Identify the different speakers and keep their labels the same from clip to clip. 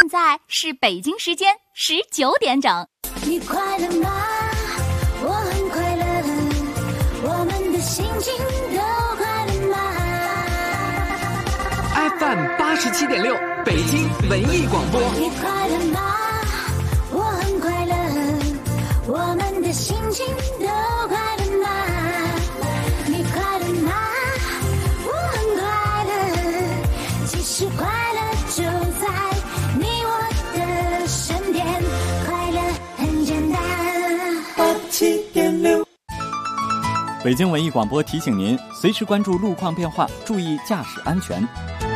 Speaker 1: 在是北京时间19点整。
Speaker 2: 你快乐吗？我很快乐，我们的心情都快乐吗
Speaker 3: ？FM 87.6，北京文艺广播。
Speaker 2: 你快乐吗？我很快乐，我们的心情都快乐吗？你快乐吗？我很快乐，其实快乐就在你我的身边，快乐很简单。87.6。
Speaker 4: 北京文艺广播提醒您，随时关注路况变化，注意驾驶安全。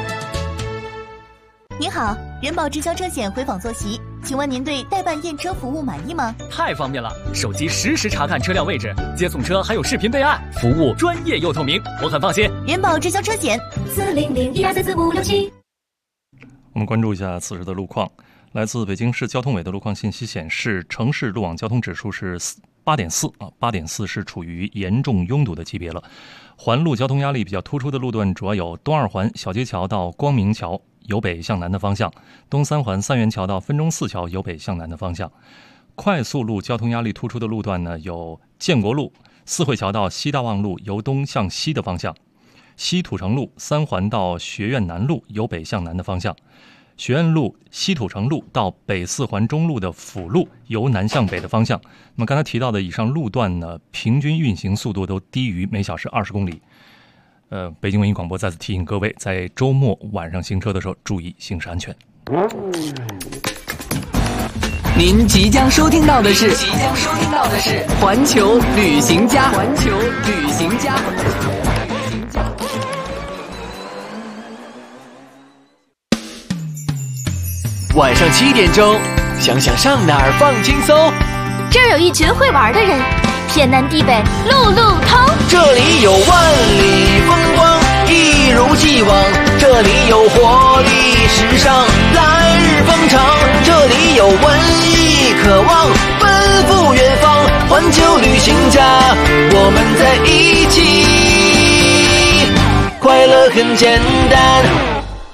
Speaker 5: 您好，人保直销车险回访坐席，请问您对代办验车服务满意吗？
Speaker 6: 太方便了，手机实时查看车辆位置，接送车还有视频备案，服务专业又透明，我很放心。
Speaker 5: 人保直销车险
Speaker 2: 400-1244567。
Speaker 7: 我们关注一下此时的路况。来自北京市交通委的路况信息显示，城市路网交通指数是8.4啊，8.4是处于严重拥堵的级别了。环路交通压力比较突出的路段主要有东二环小街桥到光明桥由北向南的方向，东三环三元桥到分钟寺桥由北向南的方向。快速路交通压力突出的路段呢，有建国路四惠桥到西大望路由东向西的方向，西土城路三环到学院南路由北向南的方向，学院路西土城路到北四环中路的辅路由南向北的方向。那么刚才提到的以上路段呢，平均运行速度都低于每小时20公里。北京文艺广播再次提醒各位，在周末晚上行车的时候注意行驶安全。
Speaker 3: 您即将收听到的是环球旅行家。晚上7点钟，想想上哪儿放轻松。
Speaker 8: 这儿有一群会玩的人，天南地北路路通。
Speaker 9: 这里有万里风光，一如既往。这里有活力时尚，来日方长。这里有文艺渴望，奔赴远方。环球旅行家，我们在一起，快乐很简单。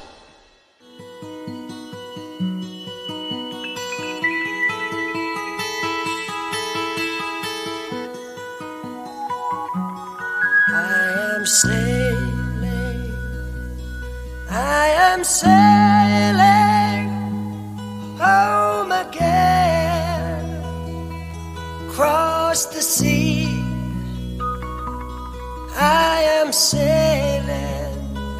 Speaker 10: I am sailing home again, across the sea. I am sailing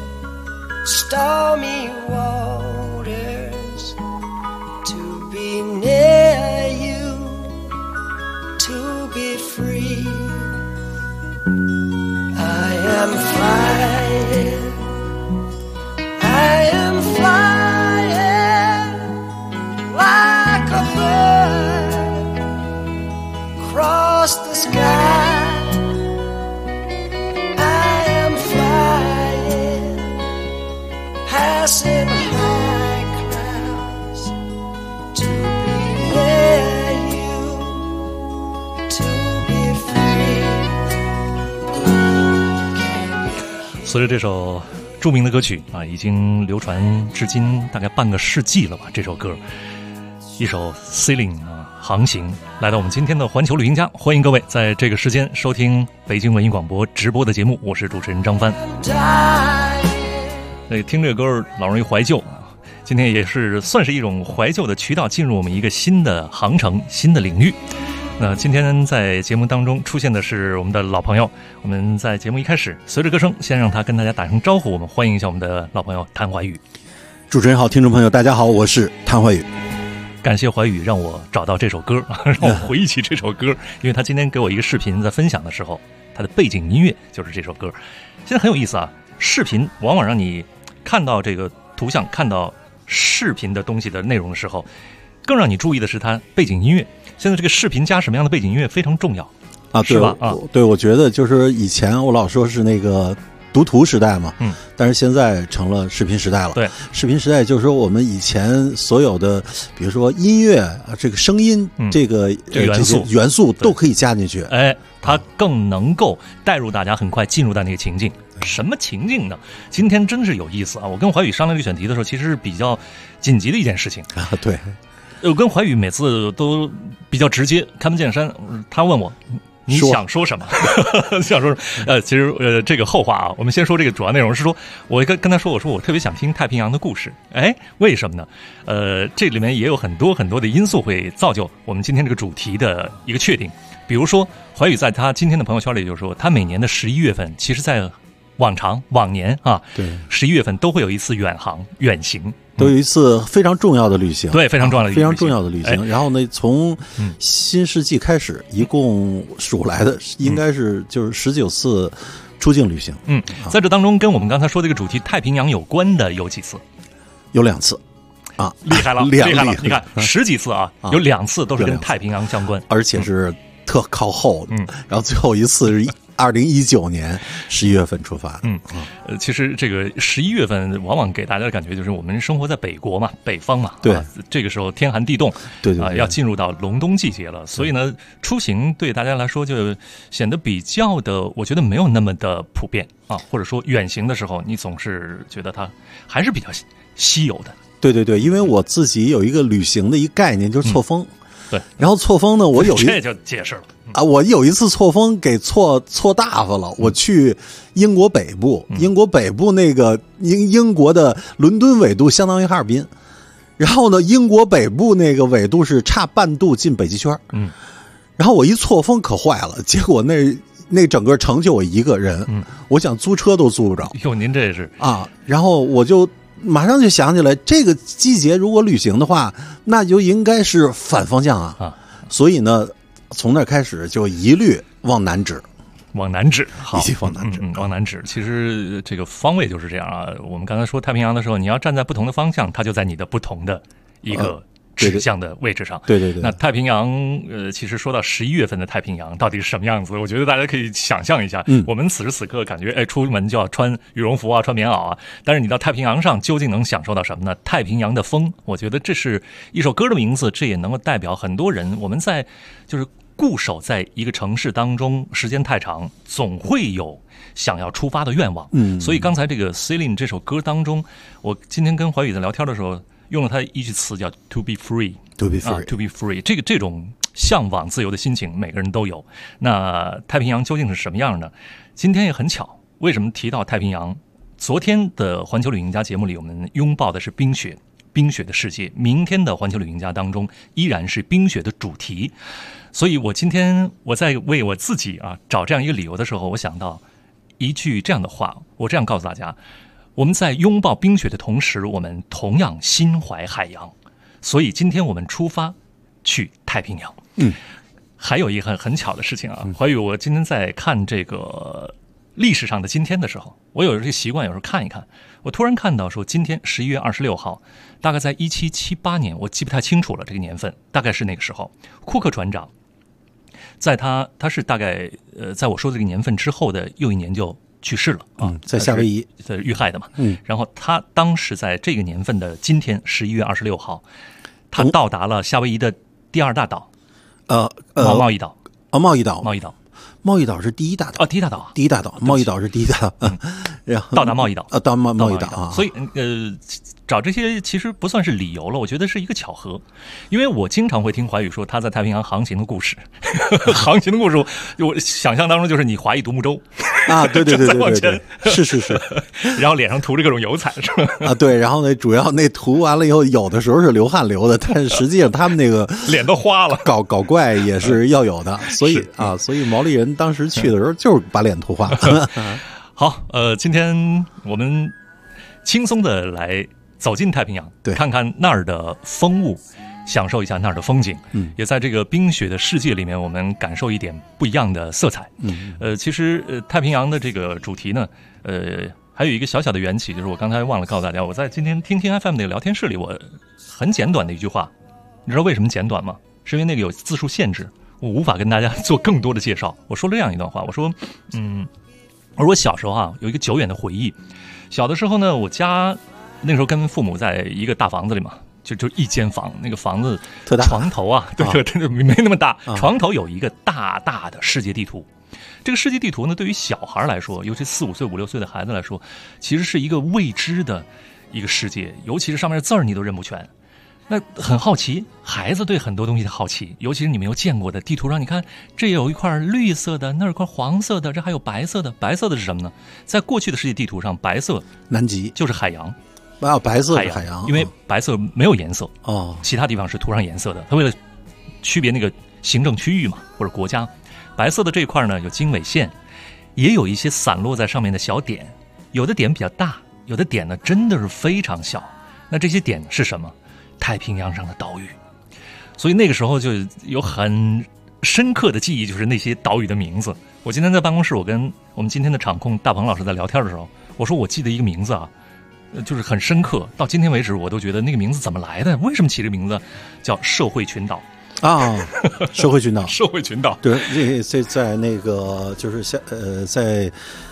Speaker 10: stormy waters to be near you, to be free. I am flying, I am flying like a bird across the sky. I am flying, passing high clouds to be near you, to be free.
Speaker 7: 随着这首著名的歌曲啊，已经流传至今大概半个世纪了吧。这首歌，一首 Sailing 啊，航行，来到我们今天的环球旅行家，欢迎各位在这个时间收听北京文艺广播直播的节目，我是主持人张帆。听这个歌老容易怀旧啊，今天也是算是一种怀旧的渠道，进入我们一个新的航程、新的领域。那今天在节目当中出现的是我们的老朋友，我们在节目一开始随着歌声先让他跟大家打声招呼，我们欢迎一下我们的老朋友谭怀宇。
Speaker 11: 主持人好，听众朋友大家好，我是谭怀宇。
Speaker 7: 感谢怀宇让我找到这首歌，让我回忆起这首歌，因为他今天给我一个视频，在分享的时候他的背景音乐就是这首歌。现在很有意思啊，视频往往让你看到这个图像，看到视频的东西的内容的时候，更让你注意的是它背景音乐。现在这个视频加什么样的背景音乐非常重要
Speaker 11: 啊，
Speaker 7: 是吧？啊，
Speaker 11: 对，我觉得就是以前我老说是那个读图时代嘛，但是现在成了视频时代了。
Speaker 7: 对，
Speaker 11: 视频时代就是说我们以前所有的，比如说音乐啊，这个声音，这个
Speaker 7: 元素
Speaker 11: 都可以加进去，
Speaker 7: 哎，它更能够带入大家，很快进入到那个情境。 什么情境呢？今天真是有意思啊！我跟怀宇商量这个选题的时候，其实是比较紧急的一件事情
Speaker 11: 啊。对，
Speaker 7: 我跟怀宇每次都比较直接，开门见山。他问我你想说什么？想说什么？其实这个后话啊，我们先说这个主要内容是说，我跟他说，我说我特别想听太平洋的故事。哎，为什么呢？这里面也有很多很多的因素会造就我们今天这个主题的一个确定。比如说，怀宇在他今天的朋友圈里就说，他每年的11月份，其实在往年啊，
Speaker 11: 对
Speaker 7: ，11月份都会有一次远行。
Speaker 11: 都有一次非常重要的旅行，
Speaker 7: 对，非常重要的
Speaker 11: 非常重要的旅行。然后呢，从新世纪开始，一共数来的应该是就是19次出境旅行。
Speaker 7: 在这当中，跟我们刚才说这个主题太平洋有关的有几次？
Speaker 11: 有2次。啊，
Speaker 7: 厉害了！厉害了！你看10几次啊，有2次都是跟太平洋相关，
Speaker 11: 而且是特靠后的。然后最后一次是2019年11月份出发的。
Speaker 7: 其实这个11月份往往给大家的感觉就是我们生活在北国嘛，北方嘛，
Speaker 11: 对，
Speaker 7: 这个时候天寒地冻，
Speaker 11: 对，
Speaker 7: 要进入到隆冬季节了，所以呢，出行对大家来说就显得比较的，我觉得没有那么的普遍啊，或者说远行的时候，你总是觉得它还是比较稀有的。
Speaker 11: 对，因为我自己有一个旅行的一个概念，就是错峰。
Speaker 7: 对，
Speaker 11: 然后错峰呢，我有
Speaker 7: 这就解释了
Speaker 11: 啊，我有一次错峰给错大发了。我去英国北部，英国北部那个英国的伦敦纬度相当于哈尔滨，然后呢，英国北部那个纬度是差半度进北极圈。然后我一错峰可坏了，结果那整个城就我一个人，我想租车都租不着。
Speaker 7: 哟，您这是
Speaker 11: 啊，然后我就马上就想起来，这个季节如果旅行的话，那就应该是反方向啊。所以呢，从那开始就一律往南指，
Speaker 7: 好，
Speaker 11: 一起往南指，
Speaker 7: 往南指。其实这个方位就是这样啊。我们刚才说太平洋的时候，你要站在不同的方向，它就在你的不同的一个指向的位置上。
Speaker 11: 对。
Speaker 7: 那太平洋，其实说到11月份的太平洋到底是什么样子，我觉得大家可以想象一下。我们此时此刻感觉，出门就要穿羽绒服啊，穿棉袄啊。但是你到太平洋上，究竟能享受到什么呢？太平洋的风，我觉得这是一首歌的名字，这也能够代表很多人。我们在就是固守在一个城市当中，时间太长，总会有想要出发的愿望。所以刚才这个 Celine 这首歌当中，我今天跟怀宇在聊天的时候，用了他一句词叫 "to be free"，to be free。这种向往自由的心情，每个人都有。那太平洋究竟是什么样呢？今天也很巧，为什么提到太平洋？昨天的环球旅行家节目里，我们拥抱的是冰雪的世界。明天的环球旅行家当中，依然是冰雪的主题。所以今天我在为我自己找这样一个理由的时候，我想到一句这样的话，我这样告诉大家。我们在拥抱冰雪的同时，我们同样心怀海洋，所以今天我们出发去太平洋。还有一个很巧的事情啊，怀宇，我今天在看这个历史上的今天的时候，我有这个习惯，有时候看一看，我突然看到说，今天11月26号，大概在1778年，我记不太清楚了这个年份，大概是那个时候，库克船长，在他是大概在我说的这个年份之后的又一年就去世了啊，
Speaker 11: 在夏威夷
Speaker 7: 遇害的嘛。然后他当时在这个年份的今天11月26号，他到达了夏威夷的第2大岛，贸易岛。
Speaker 11: 贸易岛是第1大岛
Speaker 7: 第1大岛啊，
Speaker 11: 第1大岛，贸易岛是第1大岛，然后
Speaker 7: 到达贸易岛
Speaker 11: 到贸易岛啊。
Speaker 7: 所以找这些其实不算是理由了，我觉得是一个巧合，因为我经常会听怀宇说他在太平洋航行的故事，航行的故事，我想象当中就是你划一独木舟
Speaker 11: 啊，对，是，
Speaker 7: 然后脸上涂着各种油彩，是吧？
Speaker 11: 啊，对，然后呢，主要那涂完了以后，有的时候是流汗流的，但是实际上他们那个
Speaker 7: 脸都花了，
Speaker 11: 搞怪也是要有的，所以毛利人当时去的时候就是把脸涂花了。
Speaker 7: 好，今天我们轻松的来走进太平洋，看看那儿的风物，享受一下那儿的风景，也在这个冰雪的世界里面，我们感受一点不一样的色彩。其实太平洋的这个主题呢，还有一个小小的缘起，就是我刚才忘了告诉大家，我在今天听 FM 那个聊天室里，我很简短的一句话，你知道为什么简短吗？是因为那个有字数限制，我无法跟大家做更多的介绍。我说了这样一段话，我说，而我小时候有一个久远的回忆，小的时候呢，我家那时候跟父母在一个大房子里嘛，就一间房，那个房子
Speaker 11: 特大，
Speaker 7: 床头对，没那么大，床头有一个大大的世界地图， 这个世界地图呢，对于小孩来说，尤其4、5岁、5、6岁的孩子来说，其实是一个未知的一个世界，尤其是上面的字儿你都认不全。那很好奇，孩子对很多东西的好奇，尤其是你没有见过的地图上，你看这有一块绿色的，那有一块黄色的，这还有白色的。白色的是什么呢？在过去的世界地图上，白色
Speaker 11: 南极
Speaker 7: 就是海洋。
Speaker 11: 白色的海洋，
Speaker 7: 因为白色没有颜色
Speaker 11: 哦，
Speaker 7: 其他地方是涂上颜色的。它为了区别那个行政区域嘛，或者国家，白色的这一块呢有经纬线，也有一些散落在上面的小点，有的点比较大，有的点呢真的是非常小。那这些点是什么？太平洋上的岛屿。所以那个时候就有很深刻的记忆，就是那些岛屿的名字。我今天在办公室，我跟我们今天的场控大鹏老师在聊天的时候，我说我记得一个名字啊，就是很深刻，到今天为止我都觉得那个名字怎么来的？为什么起这个名字叫社会群岛
Speaker 11: 啊？社会群岛，
Speaker 7: 社会群岛，
Speaker 11: 对，这在那个就是在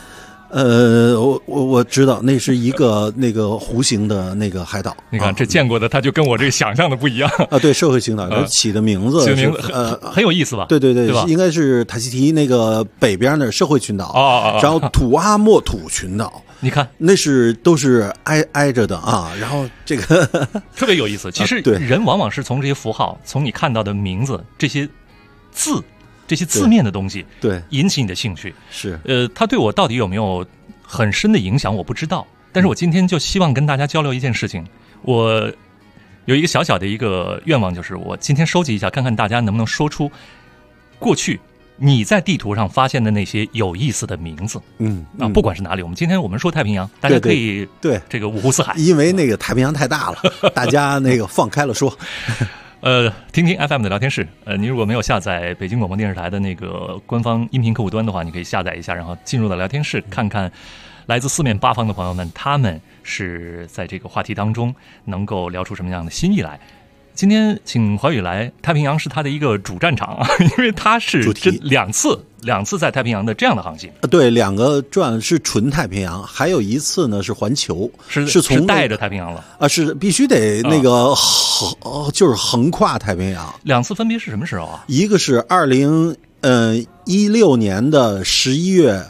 Speaker 11: 我知道那是一个那个弧形的那个海岛。
Speaker 7: 你看这见过的，他就跟我这个想象的不一样
Speaker 11: 啊。对，社会群岛，起的名字
Speaker 7: 很有意思吧？
Speaker 11: 对，
Speaker 7: 吧？
Speaker 11: 应该是塔希提那个北边的社会群岛然后土阿莫土群岛。
Speaker 7: 你看，
Speaker 11: 那都是挨着的啊，然后这个
Speaker 7: 特别有意思。其实人往往是从这些符号，从你看到的名字、这些字、这些字面的东西，
Speaker 11: 对，
Speaker 7: 引起你的兴趣。
Speaker 11: 是，
Speaker 7: 它对我到底有没有很深的影响，我不知道。但是我今天就希望跟大家交流一件事情。我有一个小小的一个愿望，就是我今天收集一下，看看大家能不能说出过去你在地图上发现的那些有意思的名字。不管是哪里，我们说太平洋，大家可以
Speaker 11: 对
Speaker 7: 这个五湖四海，
Speaker 11: 因为那个太平洋太大了，大家那个放开了说。
Speaker 7: 听听 FM 的聊天室。你如果没有下载北京广播电视台的那个官方音频客户端的话，你可以下载一下，然后进入到聊天室，看看来自四面八方的朋友们，他们是在这个话题当中能够聊出什么样的新意来。今天请华宇来，太平洋是他的一个主战场，因为他是两次在太平洋的这样的航行。
Speaker 11: 对，2个转是纯太平洋，还有一次呢是环球，是从
Speaker 7: 带着太平洋了
Speaker 11: 啊，是必须得那个就是横跨太平洋。
Speaker 7: 2次分别是什么时候啊？
Speaker 11: 一个是2016年的11月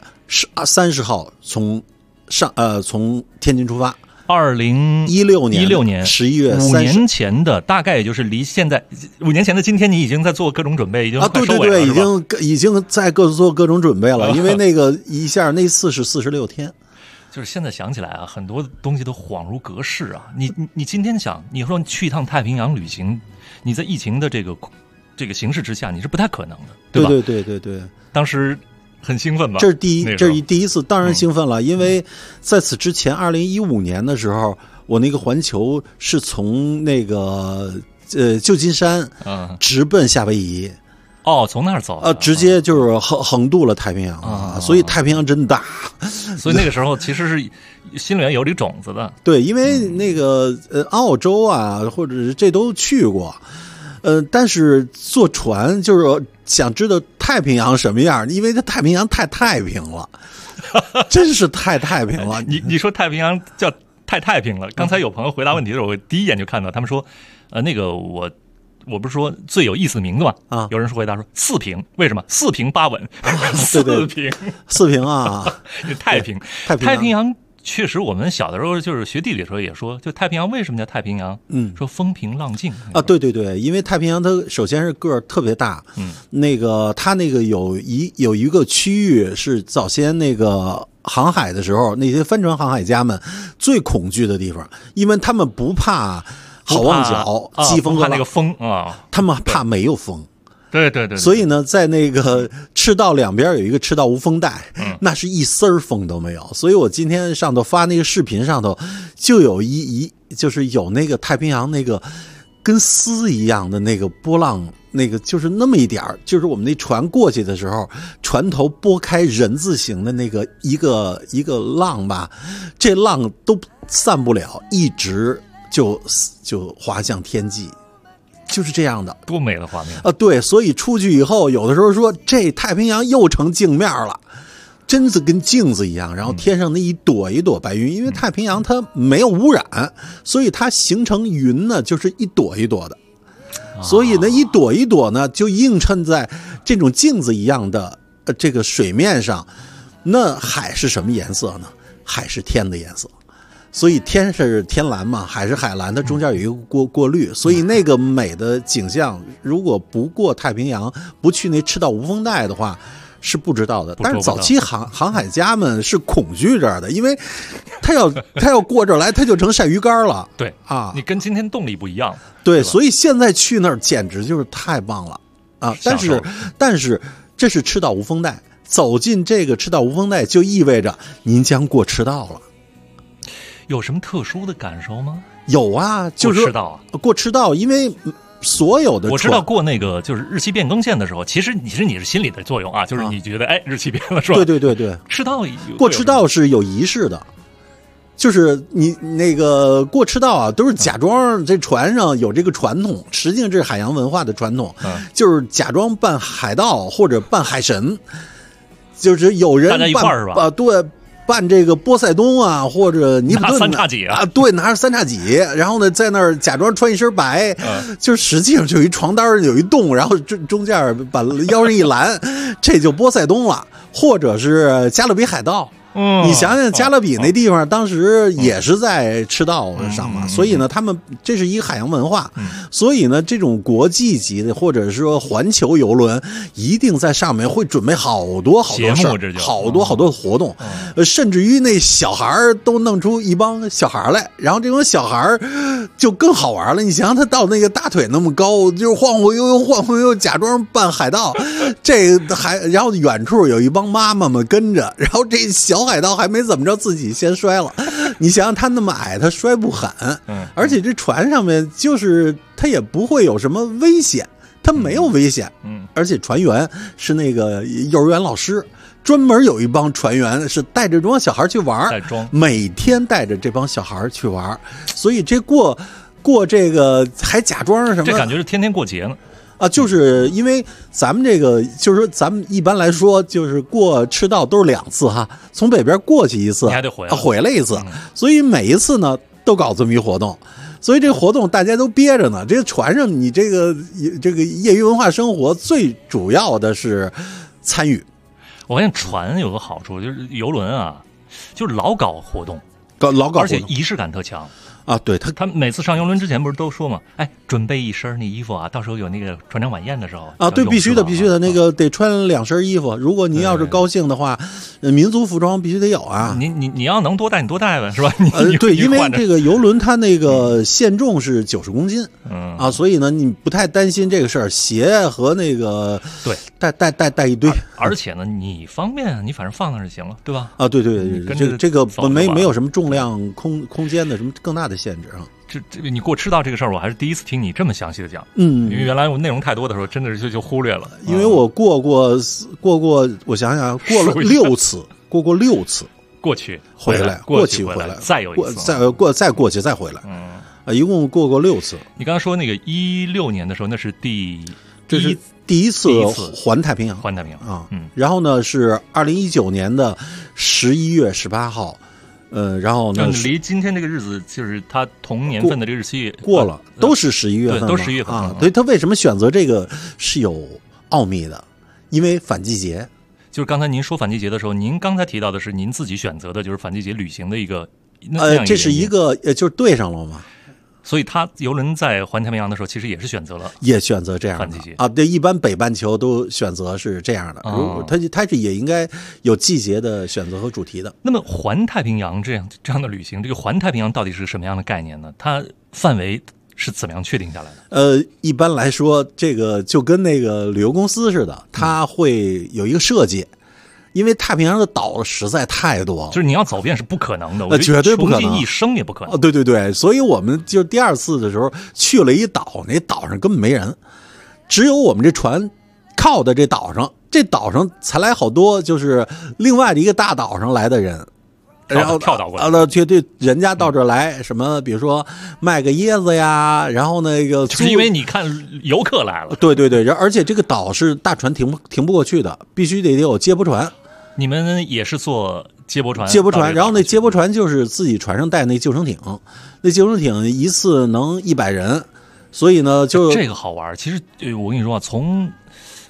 Speaker 11: 30号从天津出发。2016年11月30，5
Speaker 7: 年前的，大概也就是离现在5年前的今天，你已经在做各种准备，已经
Speaker 11: 对，已经在做各种准备了，因为那个一下那次是46天。
Speaker 7: 就是现在想起来啊，很多东西都恍如隔世啊。你今天想，你说你去一趟太平洋旅行，你在疫情的这个形势之下，你是不太可能的，对吧？
Speaker 11: 对。
Speaker 7: 当时很兴奋吧？
Speaker 11: 这是第一次，当然兴奋了，因为在此之前，2015年的时候，我那个环球是从那个旧金山直奔夏威夷。
Speaker 7: 哦，从那儿走
Speaker 11: 直接就是横渡了太平洋所以太平洋真大。
Speaker 7: 所以那个时候其实是心里面有这个种子的。
Speaker 11: 对，因为那个澳洲啊，或者是这都去过。但是坐船就是想知道太平洋什么样，因为它太平洋太平了，真是太平了。
Speaker 7: 你说太平洋叫太平了？刚才有朋友回答问题的时候，我第一眼就看到他们说，那个我不是说最有意思的名字吗？有人回答说四平，为什么4平8稳？
Speaker 11: 四平啊，
Speaker 7: 太平洋。确实，我们小的时候就是学地理的时候也说，就太平洋为什么叫太平洋？说风平浪静
Speaker 11: 啊，对，因为太平洋它首先是个儿特别大，那个它那个有一个区域是早先那个航海的时候，那些帆船航海家们最恐惧的地方，因为他们不怕好望角、季风
Speaker 7: 怕那个风啊，
Speaker 11: 他们怕没有风。
Speaker 7: 对，
Speaker 11: 所以呢，在那个赤道两边有一个赤道无风带，那是一丝风都没有。所以我今天上头发那个视频上头，就有就是有那个太平洋那个跟丝一样的那个波浪，那个就是那么一点儿，就是我们那船过去的时候，船头拨开人字形的那个一个浪吧，这浪都散不了，一直就滑向天际。就是这样的，
Speaker 7: 多美的画面
Speaker 11: 对，所以出去以后，有的时候说这太平洋又成镜面了，真是跟镜子一样。然后天上那一朵一朵白云，因为太平洋它没有污染，所以它形成云呢，就是一朵一朵的。所以呢，一朵一朵呢，就映衬在这种镜子一样的这个水面上，那海是什么颜色呢？海是天的颜色。所以天是天蓝嘛，海是海蓝，它中间有一个过滤，所以那个美的景象，如果不过太平洋，不去那赤道无风带的话，是不知道的。但是早期航海家们是恐惧这儿的，因为他要过这儿来，他就成晒鱼干了。
Speaker 7: 对
Speaker 11: 啊，
Speaker 7: 你跟今天动力不一样。
Speaker 11: 对，所以现在去那儿简直就是太棒了啊！但是这是赤道无风带，走进这个赤道无风带就意味着您将过赤道了。
Speaker 7: 有什么特殊的感受吗？
Speaker 11: 有啊，就是过赤道，因为所有的
Speaker 7: 我知道过那个就是日期变更线的时候，其实你是心理的作用啊，就是你觉得日期变了是吧？
Speaker 11: 对，
Speaker 7: 赤道
Speaker 11: 过赤道是有仪式的，就是你那个过赤道啊，都是假装这船上有这个传统，实际上这是海洋文化的传统，就是假装扮海盗或者扮海神，就是有人
Speaker 7: 大家一块儿是吧？
Speaker 11: 对。扮这个波塞冬啊，或者尼普顿
Speaker 7: 三叉戟啊，
Speaker 11: 对，拿着三叉戟，然后呢，在那儿假装穿一身白，就是实际上就有一床单有一洞，然后中间把腰上一拦，这就波塞冬了，或者是加勒比海盗。你想想加勒比那地方当时也是在赤道上嘛，所以呢他们这是一个海洋文化，所以呢这种国际级的或者说环球游轮一定在上面会准备好多事儿，好多活动，甚至于那小孩都弄出一帮小孩来，然后这帮小孩就更好玩了。你想想他到那个大腿那么高，就是晃晃悠悠假装扮海盗，这还然后远处有一帮妈妈们跟着，然后这小海盗还没怎么着，自己先摔了。你想想他那么矮，他摔不狠，而且这船上面就是他也不会有什么危险，他没有危险，而且船员是那个幼儿园老师，专门有一帮船员是带着这帮小孩去玩，每天带着这帮小孩去玩，所以这过这个还假装什么，
Speaker 7: 这感觉是天天过节呢。
Speaker 11: 啊，就是因为咱们这个，就是说咱们一般来说，就是过赤道都是2次哈，从北边过去一次，
Speaker 7: 你还得
Speaker 11: 回来一次，所以每一次呢都搞这么一活动，所以这个活动大家都憋着呢。这个船上你这个业余文化生活最主要的是参与。
Speaker 7: 我发现船有个好处就是游轮啊，就是老搞活动，而且仪式感特强。
Speaker 11: 啊，对
Speaker 7: 他每次上游轮之前不是都说嘛，准备一身那衣服啊，到时候有那个船长晚宴的时候
Speaker 11: 啊，对，必须的，那个得穿2身衣服。如果您要是高兴的话，民族服装必须得有啊。
Speaker 7: 你要能多带你多带呗，是吧？
Speaker 11: 对，因为这个游轮它那个限重是90公斤，啊，所以呢你不太担心这个事儿。鞋和那个
Speaker 7: 对
Speaker 11: 带一堆，
Speaker 7: 而且呢你方便，你反正放那就行了，对吧？
Speaker 11: 啊，对，这个没有什么重量空间的什么更大的限制啊。
Speaker 7: 这你给我吃到这个事儿，我还是第一次听你这么详细的讲。因为原来我内容太多的时候，真的是就忽略了。
Speaker 11: 因为我过过，我想想，过了6次，过6次，
Speaker 7: 过去
Speaker 11: 回来，
Speaker 7: 过去
Speaker 11: 回来，
Speaker 7: 再有一次，
Speaker 11: 再过去再回来，一共过6次。
Speaker 7: 你刚才说那个16年的时候，那是
Speaker 11: 这是第一次环太平洋啊，然后呢是2019年的11月18号。然后呢？
Speaker 7: 离今天这个日子，就是他同年份的这个日期
Speaker 11: 过了，都是11月份，
Speaker 7: 都11月份
Speaker 11: 啊。对，他为什么选择这个是有奥秘的，因为反季节。
Speaker 7: 就是刚才您说反季节的时候，您刚才提到的是您自己选择的，就是反季节旅行的一个。
Speaker 11: 这是一个就是对上了嘛。
Speaker 7: 所以他游轮在环太平洋的时候，其实也是选择这样的
Speaker 11: 啊。对，一般北半球都选择是这样的。它是也应该有季节的选择和主题的。
Speaker 7: 那么环太平洋这样的旅行，这个环太平洋到底是什么样的概念呢？它范围是怎么样确定下来的？
Speaker 11: 一般来说，这个就跟那个旅游公司似的，它会有一个设计。因为太平洋的岛实在太多了，
Speaker 7: 就是你要走遍是不可能的，
Speaker 11: 绝对不可能，
Speaker 7: 穷尽一生也不可能。
Speaker 11: 对，所以我们就第2次的时候去了一岛，那岛上根本没人，只有我们这船靠在这岛上，这岛上才来好多就是另外的一个大岛上来的人，然后
Speaker 7: 跳岛过来
Speaker 11: 对，人家到这来什么，比如说卖个椰子呀，然后那个
Speaker 7: 就是因为你看游客来了，
Speaker 11: 对，而且这个岛是大船停不过去的，必须得有接驳船。
Speaker 7: 你们也是坐接驳船，
Speaker 11: 然后那接驳船就是自己船上带那救生艇，那救生艇一次能100人，所以呢就
Speaker 7: 这个好玩。其实我跟你说啊，从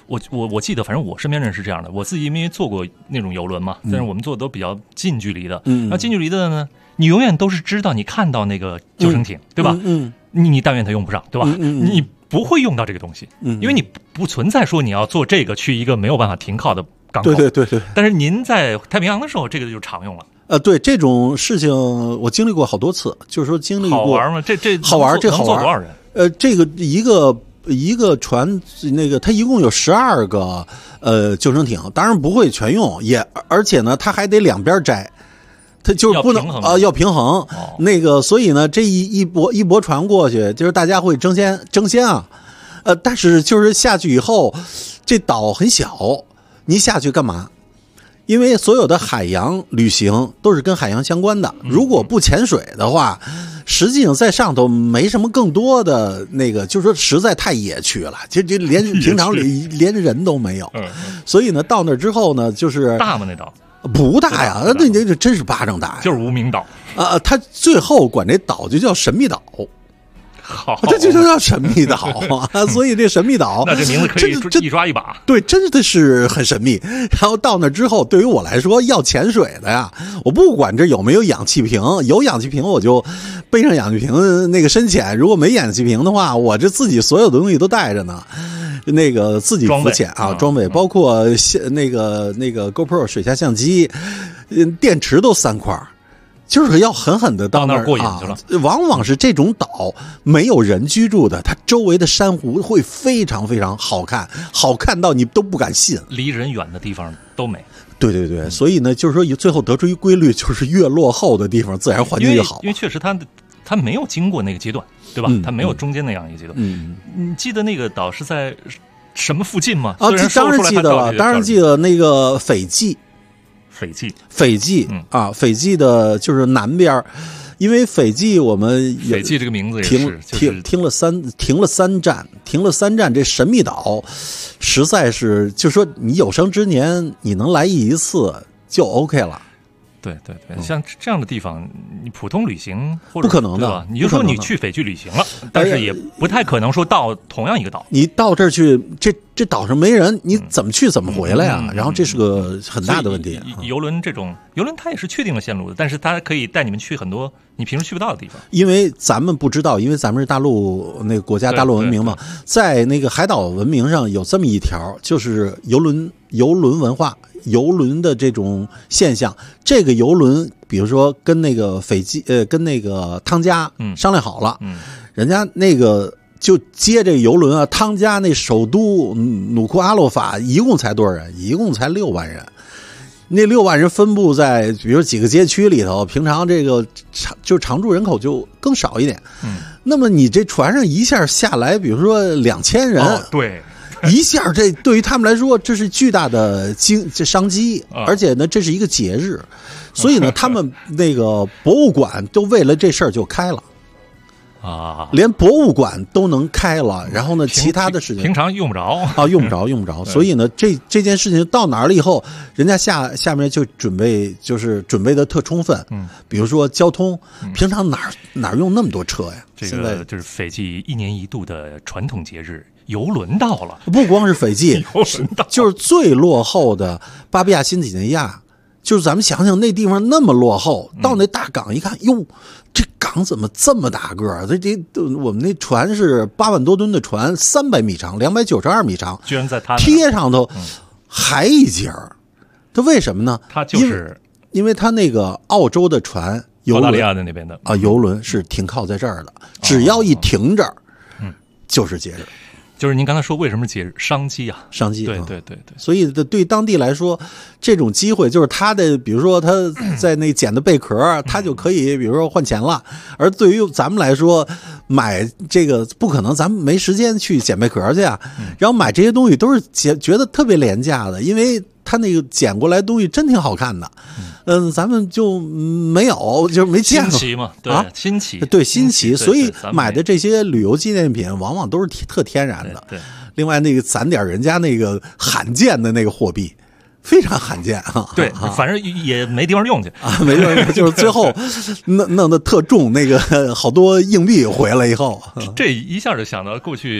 Speaker 7: 我记得，反正我身边人是这样的，我自己因为坐过那种游轮嘛，但是我们坐的都比较近距离的，那近距离的呢，你永远都是知道你看到那个救生艇，对吧？你但愿它用不上，对吧？你不会用到这个东西，因为你不存在说你要做这个去一个没有办法停靠的港口。
Speaker 11: 对。
Speaker 7: 但是您在太平洋的时候，这个就常用了。
Speaker 11: 对这种事情我经历过好多次，就是说经历过。
Speaker 7: 好玩吗？这
Speaker 11: 好玩，这好玩。
Speaker 7: 能坐多少人？
Speaker 11: 这个一个船，那个它一共有12个救生艇，当然不会全用，而且呢，它还得两边摘。它就是不能要平衡，那个，所以呢，这一拨船过去，就是大家会争先啊，但是就是下去以后，这岛很小，你下去干嘛？因为所有的海洋旅行都是跟海洋相关的，如果不潜水的话，实际上在上头没什么更多的那个，就是说实在太野区了，这连平常连人都没有，所以呢，到那之后呢，就是
Speaker 7: 大吗那岛？
Speaker 11: 不大呀，那真是巴掌大呀，
Speaker 7: 就是无名岛
Speaker 11: 他最后管这岛就叫神秘岛。
Speaker 7: 好，
Speaker 11: 这就叫神秘岛啊！所以这神秘岛，
Speaker 7: 那这名字可以一抓一把。
Speaker 11: 对，真的是很神秘。然后到那之后，对于我来说，要潜水的呀，我不管这有没有氧气瓶，有氧气瓶我就背上氧气瓶那个深潜；如果没氧气瓶的话，我这自己所有的东西都带着呢。那个自己浮潜啊，装备包括那个 GoPro 水下相机，电池都3块。就是要狠狠的到那儿
Speaker 7: 过瘾去了。
Speaker 11: 往往是这种岛没有人居住的，它周围的珊瑚会非常非常好看，好看到你都不敢信。
Speaker 7: 离人远的地方都美。
Speaker 11: 对，所以呢，就是说最后得出一规律，就是越落后的地方自然环境越好。
Speaker 7: 因为确实它没有经过那个阶段，对吧？它没有中间那样一个阶段。你记得那个岛是在什么附近吗？
Speaker 11: 当然记得了，当然记得那个斐济。斐济啊，斐济的就是南边，因为斐济我们
Speaker 7: 斐济这个名字也
Speaker 11: 是停了三站，这神秘岛实在是，就说你有生之年你能来一次就 OK 了。
Speaker 7: 对，像这样的地方，你普通旅行或者
Speaker 11: 不可能的，
Speaker 7: 你就说你去斐济旅行了，但是也不太可能说到同样一个岛。
Speaker 11: 你到这儿去，这岛上没人，你怎么去怎么回来呀？然后这是个很大的问题。
Speaker 7: 游轮它也是确定了线路的，但是它可以带你们去很多你平时去不到的地方。
Speaker 11: 因为咱们不知道，因为咱们是大陆那个国家，大陆文明嘛，在那个海岛文明上有这么一条，就是游轮文化。游轮的这种现象，这个游轮，比如说跟那个斐济，跟那个汤加商量好了，人家那个就接这个游轮啊。汤加那首都努库阿洛法一共才多少人？一共才6万人。那6万人分布在比如几个街区里头，平常这个常住人口就更少一点。那么你这船上一下下来，比如说2000人，
Speaker 7: 对。
Speaker 11: 一下，这对于他们来说，这是巨大的商机，而且呢，这是一个节日，所以呢，他们那个博物馆都为了这事儿就开了
Speaker 7: 啊，
Speaker 11: 连博物馆都能开了。然后呢，其他的事情
Speaker 7: 平常用不着
Speaker 11: 啊，用不着。所以呢，这件事情到哪儿了以后，人家下面就准备的特充分。比如说交通，平常哪儿用那么多车呀？
Speaker 7: 这个就是斐济1年1度的传统节日。游轮到了，
Speaker 11: 不光是斐济，就是最落后的巴布亚新几内亚。就是咱们想想，那地方那么落后，到那大港一看，哟，这港怎么这么大个儿？我们那船是8万多吨的船，300米长，292米长，
Speaker 7: 居然在它
Speaker 11: 贴上头还一节儿。它为什么呢？
Speaker 7: 它就是
Speaker 11: 因为它那个澳洲的船，
Speaker 7: 澳大利亚的那边的
Speaker 11: 啊，游轮是停靠在这儿的，只要一停这儿，就是节日。
Speaker 7: 就是您刚才说为什么节日商机啊？
Speaker 11: 商机，
Speaker 7: 对。
Speaker 11: 所以对当地来说，这种机会就是他的，比如说他在那捡的贝壳，他就可以比如说换钱了。而对于咱们来说，买这个不可能，咱们没时间去捡贝壳去啊。然后买这些东西都是觉得特别廉价的，因为他那个捡过来东西真挺好看的。咱们就没有，就是没见过。
Speaker 7: 新奇嘛，对啊，新奇，
Speaker 11: 对新奇，所以买的这些旅游纪念品往往都是特天然的。
Speaker 7: 对，
Speaker 11: 另外那个攒点人家那个罕见的那个货币，非常罕见啊。
Speaker 7: 对，反正也没地方用去
Speaker 11: 啊，没地方用，就是最后弄得特重，那个好多硬币回来以后，
Speaker 7: 这一下就想到过去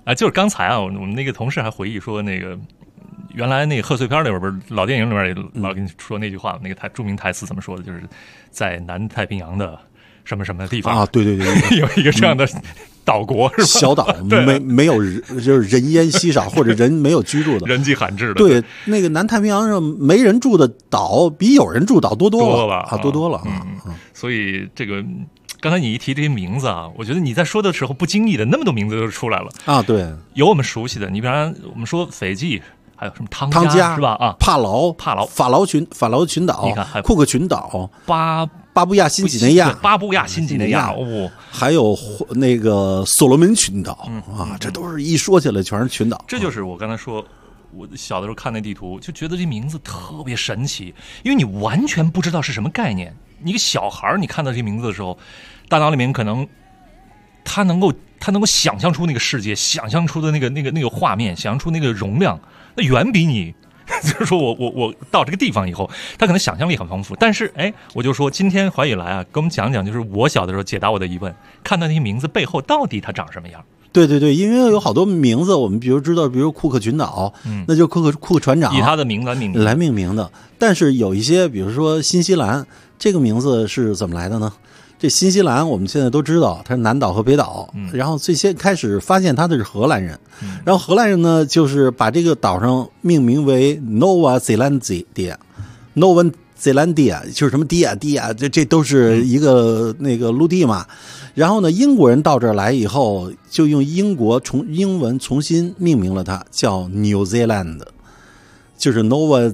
Speaker 7: 啊，就是刚才啊，我们那个同事还回忆说，那个原来那个贺岁片里边不是老电影里边也老跟你说那句话，那个著名台词怎么说的？就是在南太平洋的什么什么地方
Speaker 11: 啊，对，
Speaker 7: 有一个这样的岛国是吧？
Speaker 11: 小岛没有就是人烟稀少或者人没有居住的，
Speaker 7: 人迹罕至的。
Speaker 11: 对，那个南太平洋上没人住的岛比有人住岛多了啊，多了。
Speaker 7: 所以这个刚才你一提这些名字啊，我觉得你在说的时候不经意的那么多名字都出来了
Speaker 11: 啊。对，
Speaker 7: 有我们熟悉的，你比方我们说斐济。还有什么汤
Speaker 11: 加
Speaker 7: 是吧？啊，
Speaker 11: 帕劳、法劳群岛、库克群岛、巴布亚新几内亚、还有那个所罗门群岛啊，这都是一说起来全是群岛。
Speaker 7: 这就是我刚才说，我小的时候看那地图就觉得这名字特别神奇，因为你完全不知道是什么概念。你一个小孩你看到这名字的时候，大脑里面可能他能够想象出那个世界，想象出的那个画面，想象出那个容量。那远比你，就是说我到这个地方以后，他可能想象力很丰富。但是我就说今天怀宇来啊，跟我们讲讲，就是我小的时候解答我的疑问，看到那些名字背后到底它长什么样？
Speaker 11: 对，因为有好多名字，我们比如库克群岛，那就是库克船长
Speaker 7: 以他的名字
Speaker 11: 来命名的。但是有一些，比如说新西兰，这个名字是怎么来的呢？这新西兰我们现在都知道它是南岛和北岛，然后最先开始发现它的是荷兰人，然后荷兰人呢就是把这个岛上命名为 Nova Zealandia，Nova Zealandia 就是什么地啊，这都是一个那个陆地嘛。然后呢，英国人到这儿来以后，就用英文重新命名了它，叫 New Zealand， 就是 Nova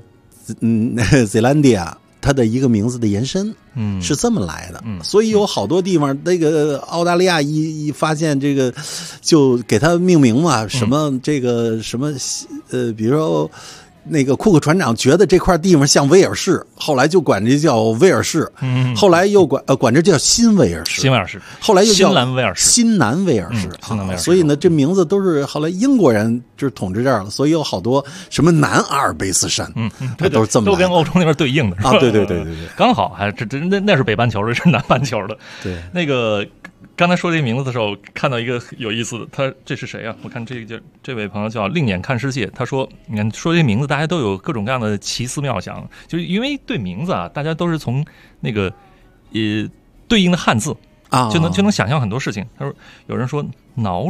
Speaker 11: Zealandia。它的一个名字的延伸，是这么来的，所以有好多地方，那个澳大利亚一发现这个，就给它命名嘛，什么这个什么比如说那个库克船长觉得这块地方像威尔士，后来就管这叫威尔士，后来又管这叫新威尔士，后来又叫新南威尔士，所以呢，这名字都是后来英国人就是统治这儿了，所以有好多什么南阿尔卑斯山，这都是这么
Speaker 7: 都跟欧洲那边对应的
Speaker 11: 啊，对，
Speaker 7: 刚好还那是北半球的，是南半球的，
Speaker 11: 对，
Speaker 7: 那个。刚才说这个名字的时候，看到一个有意思的，这是谁啊？我看这位朋友叫另眼看世界，他说，你看说这名字，大家都有各种各样的奇思妙想，就是因为对名字啊，大家都是从那个对应的汉字啊，就能想象很多事情。他说，有人说瑙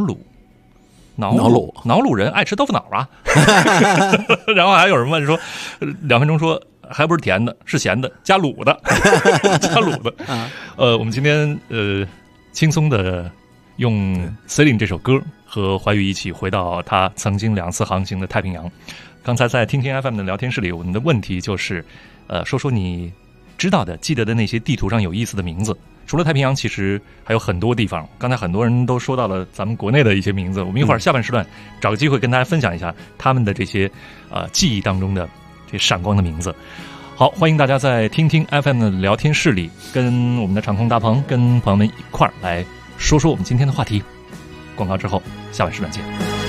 Speaker 7: 鲁人爱吃豆腐脑啊，然后还有人问说，2分钟说还不是甜的，是咸的，加卤的，我们今天轻松的用 Celine 这首歌和怀宇一起回到他曾经2次航行的太平洋。刚才在听听 FM 的聊天室里，我们的问题就是说说你知道的记得的那些地图上有意思的名字。除了太平洋，其实还有很多地方，刚才很多人都说到了咱们国内的一些名字，我们一会儿下半时段找个机会跟大家分享一下他们的这些记忆当中的这闪光的名字。好，欢迎大家在听听 FM 的聊天室里跟我们的场控大鹏跟朋友们一块儿来说说我们今天的话题。广告之后下半时段见。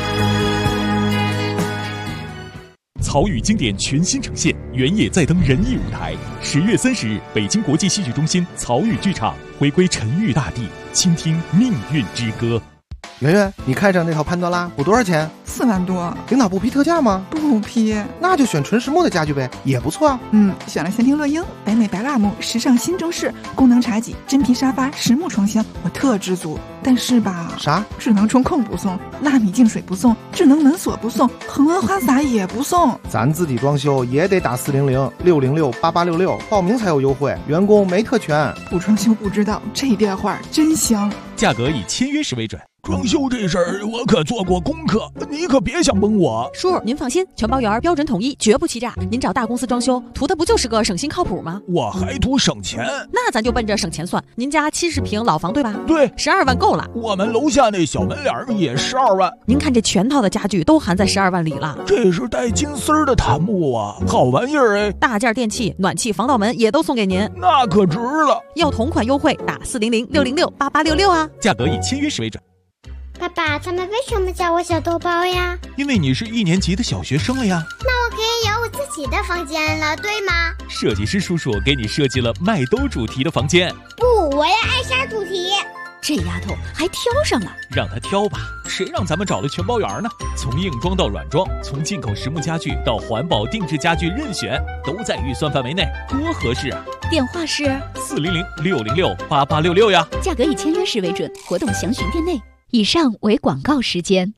Speaker 12: 曹禺经典全新呈现，原野再登人艺舞台。10月30日，北京国际戏剧中心曹禺剧场回归沉郁大地，倾听命运之歌。
Speaker 13: 圆圆，你看上那套潘多拉补多少钱
Speaker 14: ？4万多。
Speaker 13: 领导不批特价吗？
Speaker 14: 不批。
Speaker 13: 那就选纯实木的家具呗，也不错啊。
Speaker 14: 选了仙庭乐英、北美白蜡木、时尚新中式、功能茶几、真皮沙发、实木床箱，我特知足。但是吧，
Speaker 13: 啥？
Speaker 14: 智能中控不送，纳米净水不送，智能门锁不送，恒温花洒也不送。
Speaker 13: 咱自己装修也得打400-606-8866报名才有优惠，员工没特权。
Speaker 14: 不装修不知道，这电话真香。
Speaker 12: 价格以签约时为准。装修这事儿我可做过功课，你可别想蒙我。
Speaker 15: 叔，您放心，全包圆，标准统一，绝不欺诈。您找大公司装修，图的不就是个省心靠谱吗？
Speaker 12: 我还图省钱。
Speaker 15: 那咱就奔着省钱算。您家70平老房对吧？
Speaker 12: 对
Speaker 15: ，12万够了。
Speaker 12: 我们楼下那小门脸也12万。
Speaker 15: 您看这全套的家具都含在12万里了。
Speaker 12: 这是带金丝儿的檀木啊，好玩意儿哎！
Speaker 15: 大件电器、暖气、防盗门也都送给您，
Speaker 12: 那可值了。
Speaker 15: 要同款优惠，打400-606-8866啊。
Speaker 12: 价格以签约时为准。
Speaker 2: 爸爸，他们为什么叫我小豆包呀？
Speaker 12: 因为你是1年级的小学生了呀。
Speaker 2: 那我可以有我自己的房间了，对吗？
Speaker 12: 设计师叔叔给你设计了麦兜主题的房间。
Speaker 2: 不，我要艾莎主题。
Speaker 15: 这丫头还挑上了，
Speaker 12: 让她挑吧，谁让咱们找了全包圆呢？从硬装到软装，从进口实木家具到环保定制家具，任选，都在预算范围内，多合适啊！
Speaker 15: 电话是
Speaker 12: 400-606-8866呀。
Speaker 1: 价格以签约时为准，活动详询店内。以上为广告时间。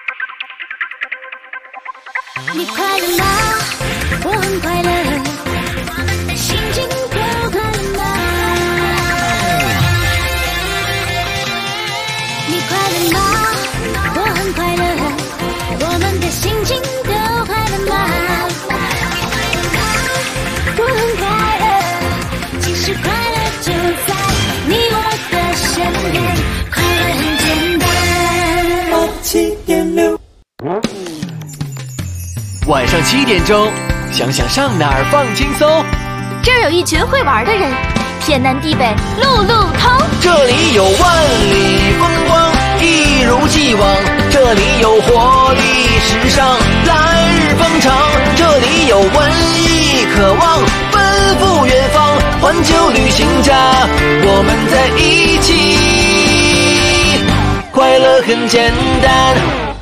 Speaker 2: 你快乐吗？我很快乐，心情都快乐吗？你快乐吗？我很快乐，我们的心情都快乐吗？我很快乐，其实快乐就在你我的身边，快乐很简单。87.6
Speaker 3: 晚上7点钟，想想上哪儿放轻松。
Speaker 8: 这儿有一群会玩的人，天南地北路路通。
Speaker 9: 这里有万里风光，一如既往。这里有活力时尚，来日方长。这里有文艺渴望，奔赴远方。环球旅行家，我们在一起，快乐很简单。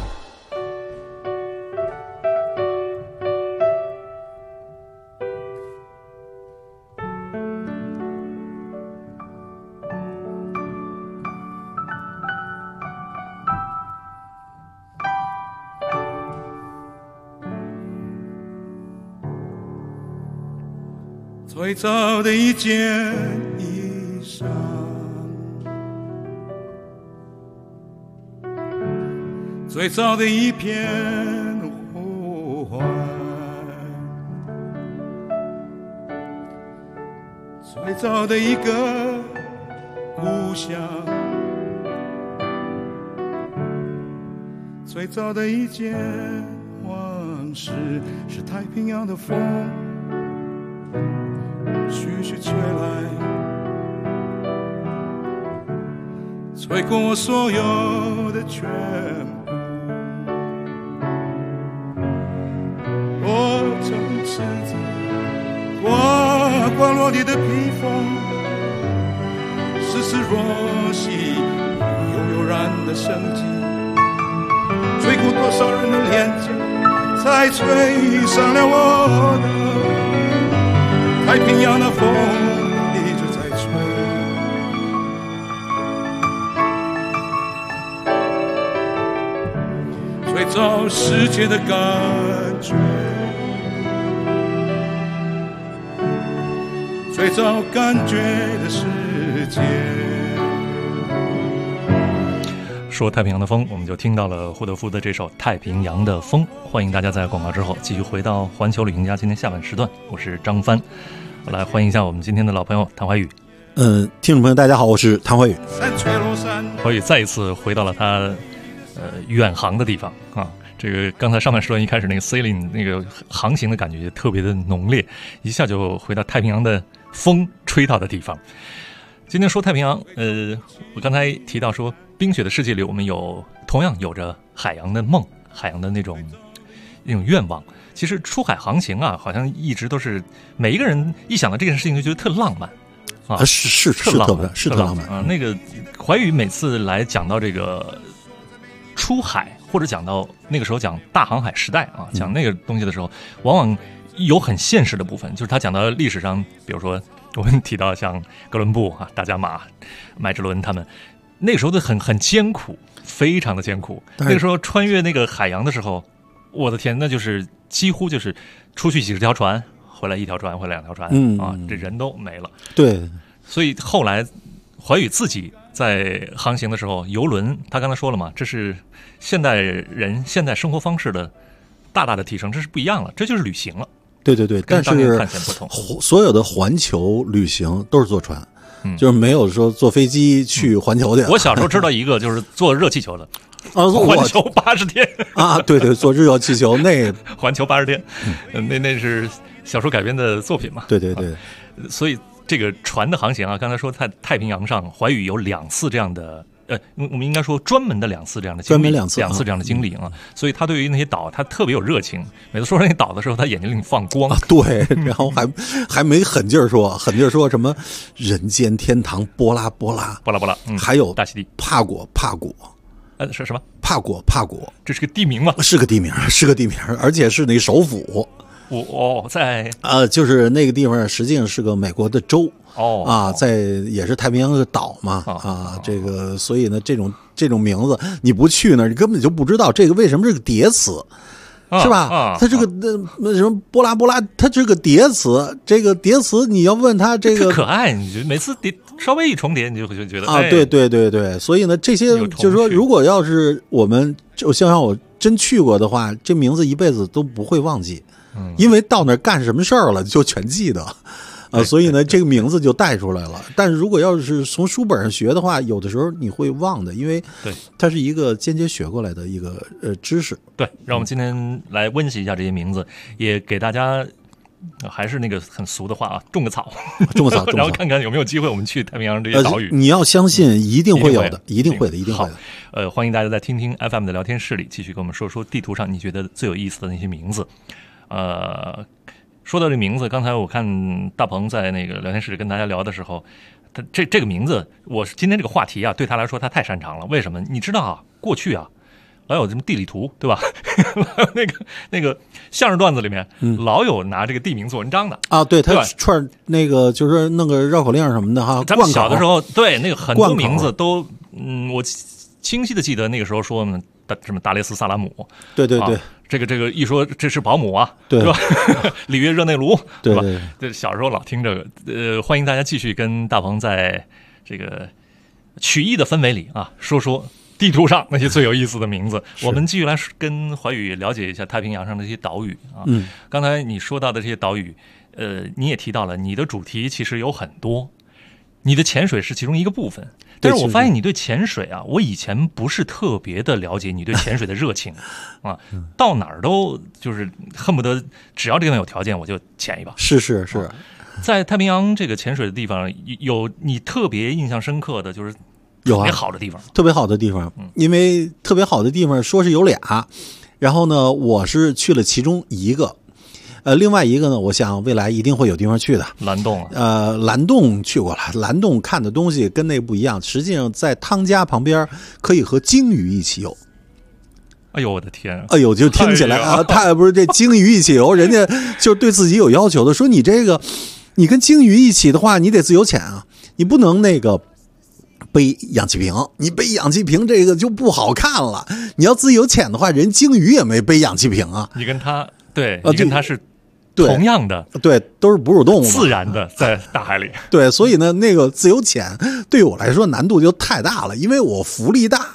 Speaker 16: 最早的一件衣裳，最早的一片呼唤，最早的一个故乡，最早的一件往事，是太平洋的风徐徐吹来，吹过我所有的全部。我曾赤子刮刮落地的披风，丝丝若细，悠悠然的生机，吹过多少人的脸颊，才吹上了我的。太平洋的风一直在吹，最早世界的感觉，最早感觉的世界。
Speaker 7: 说太平洋的风，我们就听到了胡德夫的这首《太平洋的风》。欢迎大家在广告之后继续回到环球旅行家今天下半时段，我是张帆。来欢迎一下我们今天的老朋友谭怀宇。
Speaker 11: 听众朋友大家好，我是谭怀宇。
Speaker 7: 怀宇再一次回到了他远航的地方啊。这个刚才上半时段一开始那个 sailing 那个航行的感觉特别的浓烈，一下就回到太平洋的风吹到的地方。今天说太平洋，我刚才提到说冰雪的世界里，我们同样有着海洋的梦，海洋的那种愿望。其实出海航行啊，好像一直都是每一个人一想到这件事情就觉得特浪漫啊，
Speaker 11: 是特浪漫
Speaker 7: 啊。那个怀宇每次来讲到这个出海，或者讲到那个时候讲大航海时代啊，讲那个东西的时候，往往有很现实的部分，就是他讲到历史上，比如说我们提到像哥伦布啊、大甲马、麦哲伦他们。那个时候的很艰苦，非常的艰苦。那个时候穿越那个海洋的时候，我的天，那就是几乎就是出去几十条船，回来一条船，回来两条船，啊，这人都没了。
Speaker 11: 对，
Speaker 7: 所以后来怀宇自己在航行的时候，游轮，他刚才说了嘛，这是现代人现代生活方式的大大的提升，这是不一样了，这就是旅行了。
Speaker 11: 对，但是所有的环球旅行都是坐船。就是没有说坐飞机去环球去。
Speaker 7: 我小时候知道一个，就是坐热气球的环球80天
Speaker 11: 啊，对，坐热气球那
Speaker 7: 环球80天，那是小说改编的作品嘛？
Speaker 11: 对，
Speaker 7: 所以这个船的航行啊，刚才说在太平洋上，怀宇有2次这样的我们应该说专门的2次这样的经历，
Speaker 11: 专门两次
Speaker 7: 这样的经历啊，所以他对于那些岛他特别有热情，每次说那些岛的时候，他眼睛里放光，
Speaker 11: 对，然后还没狠劲儿说什么人间天堂波拉波拉，还有
Speaker 7: 大溪地
Speaker 11: 帕果，
Speaker 7: 是什么？
Speaker 11: 帕果，
Speaker 7: 这是个地名吗？
Speaker 11: 是个地名，而且是那个首府。
Speaker 7: 在
Speaker 11: 就是那个地方实际上是个美国的州在也是太平洋的岛嘛这个所以呢这种名字你不去那儿，你根本就不知道这个为什么是个叠词。是吧？它这个什么波拉，它这个叠词，这个叠词你要问它这个
Speaker 7: 可爱，你就每次稍微一重叠，你就会觉得
Speaker 11: 对。所以呢，这些就是说，如果要是我们就像我真去过的话，这名字一辈子都不会忘记，因为到那儿干什么事儿了就全记得。所以呢，这个名字就带出来了。但是如果要是从书本上学的话，有的时候你会忘的，因为它是一个间接学过来的一个知识。
Speaker 7: 对，让我们今天来温习一下这些名字，也给大家还是那个很俗的话啊，种个草，然后看看有没有机会我们去太平洋这些岛屿。
Speaker 11: 你要相信，一定会有的，一定会的。
Speaker 7: 好，欢迎大家在听听 FM 的聊天室里继续跟我们说说地图上你觉得最有意思的那些名字。说到这名字，刚才我看大鹏在那个聊天室跟大家聊的时候，他这个名字，我今天这个话题啊，对他来说他太擅长了。为什么？你知道啊，过去啊，老有什么地理图，对吧？那个相声段子里面，老有拿这个地名做文章的
Speaker 11: 啊。对，他串那个就是弄个绕口令什么的哈。
Speaker 7: 咱们小的时候，对那个很多名字都，我清晰的记得那个时候说什么达雷斯萨拉姆，
Speaker 11: 对，
Speaker 7: 这个一说这是保姆啊，对吧？里约热内卢，对吧？这小时候老听这个，欢迎大家继续跟大鹏在这个曲艺的氛围里啊，说说地图上那些最有意思的名字。我们继续来跟怀宇了解一下太平洋上的这些岛屿啊。刚才你说到的这些岛屿，你也提到了你的主题其实有很多，你的潜水是其中一个部分。但是我发现你对潜水啊，我以前不是特别的了解你对潜水的热情啊，到哪儿都就是恨不得只要这个地方有条件我就潜一把。
Speaker 11: 是，
Speaker 7: 在太平洋这个潜水的地方，有你特别印象深刻的就是特别好的地方，
Speaker 11: 特别好的地方，因为特别好的地方说是有俩，然后呢，我是去了其中一个。另外一个呢，我想未来一定会有地方去的。
Speaker 7: 蓝洞
Speaker 11: 蓝洞去过了，蓝洞看的东西跟那不一样。实际上在汤加旁边可以和鲸鱼一起游。
Speaker 7: 哎呦我的天！
Speaker 11: 哎呦，就听起来啊，他不是这鲸鱼一起游，人家就对自己有要求的，说你这个，你跟鲸鱼一起的话，你得自由潜啊，你不能那个背氧气瓶，你背氧气瓶这个就不好看了。你要自由潜的话，人鲸鱼也没背氧气瓶啊。
Speaker 7: 你跟他对，你跟他是。同样的，
Speaker 11: 对，都是哺乳动物，
Speaker 7: 自然的在大海里。
Speaker 11: 对，所以呢，那个自由潜对我来说难度就太大了，因为我浮力大。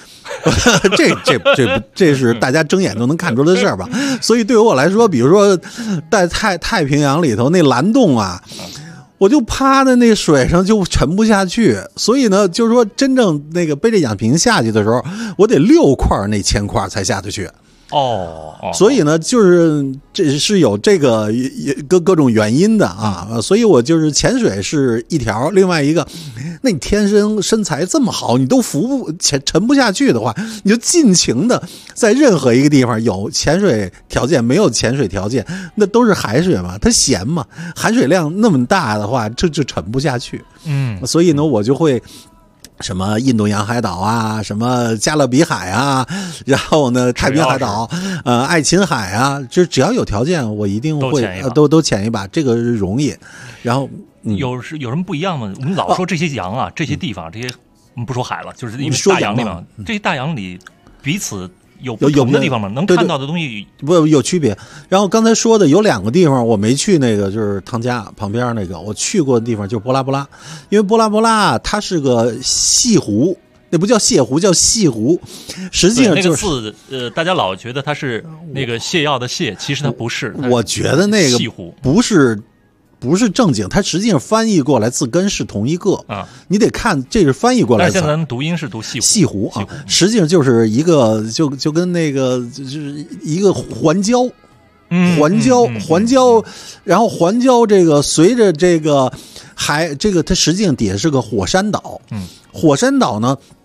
Speaker 11: 这是大家睁眼都能看出来的事儿吧？所以对于我来说，比如说在太平洋里头那蓝洞啊，我就趴在那水上就沉不下去。所以呢，就是说真正那个背着氧瓶下去的时候，我得6块那铅块才下得去。所以呢，就是这是有这个各种原因的啊，所以我就是潜水是一条，另外一个，那你天生身材这么好，你都沉不下去的话，你就尽情的在任何一个地方有潜水条件没有潜水条件，那都是海水嘛，它咸嘛，含水量那么大的话，这就沉不下去。所以呢，我就会。什么印度洋海岛啊，什么加勒比海啊，然后呢太平洋海岛，爱琴海啊，就只要有条件，我一定会都潜一把，这个容易。然后
Speaker 7: 有什么不一样吗？我们老说这些洋啊，这些地方，这些我们不说海了，就是因为大洋里嘛，这些大洋里彼此。有不同的地方吗？能看到的东西
Speaker 11: 不有区别。然后刚才说的有2个地方我没去，那个就是汤加旁边那个，我去过的地方就是波拉波拉，因为波拉波拉它是个细湖，那不叫泻湖，叫细湖。实际上就是
Speaker 7: 那个字，大家老觉得它是那个泻药的泻，其实它不是。
Speaker 11: 我觉得那个
Speaker 7: 细湖
Speaker 11: 不是正经，它实际上翻译过来字根是同一个啊，你得看这是翻译过来的。
Speaker 7: 但是现在咱们读音是读
Speaker 11: 细湖啊，实际上就是一个就跟那个就是一个环礁，环礁，然后环礁这个随着这个它实际上底下是个火山岛，火山岛呢。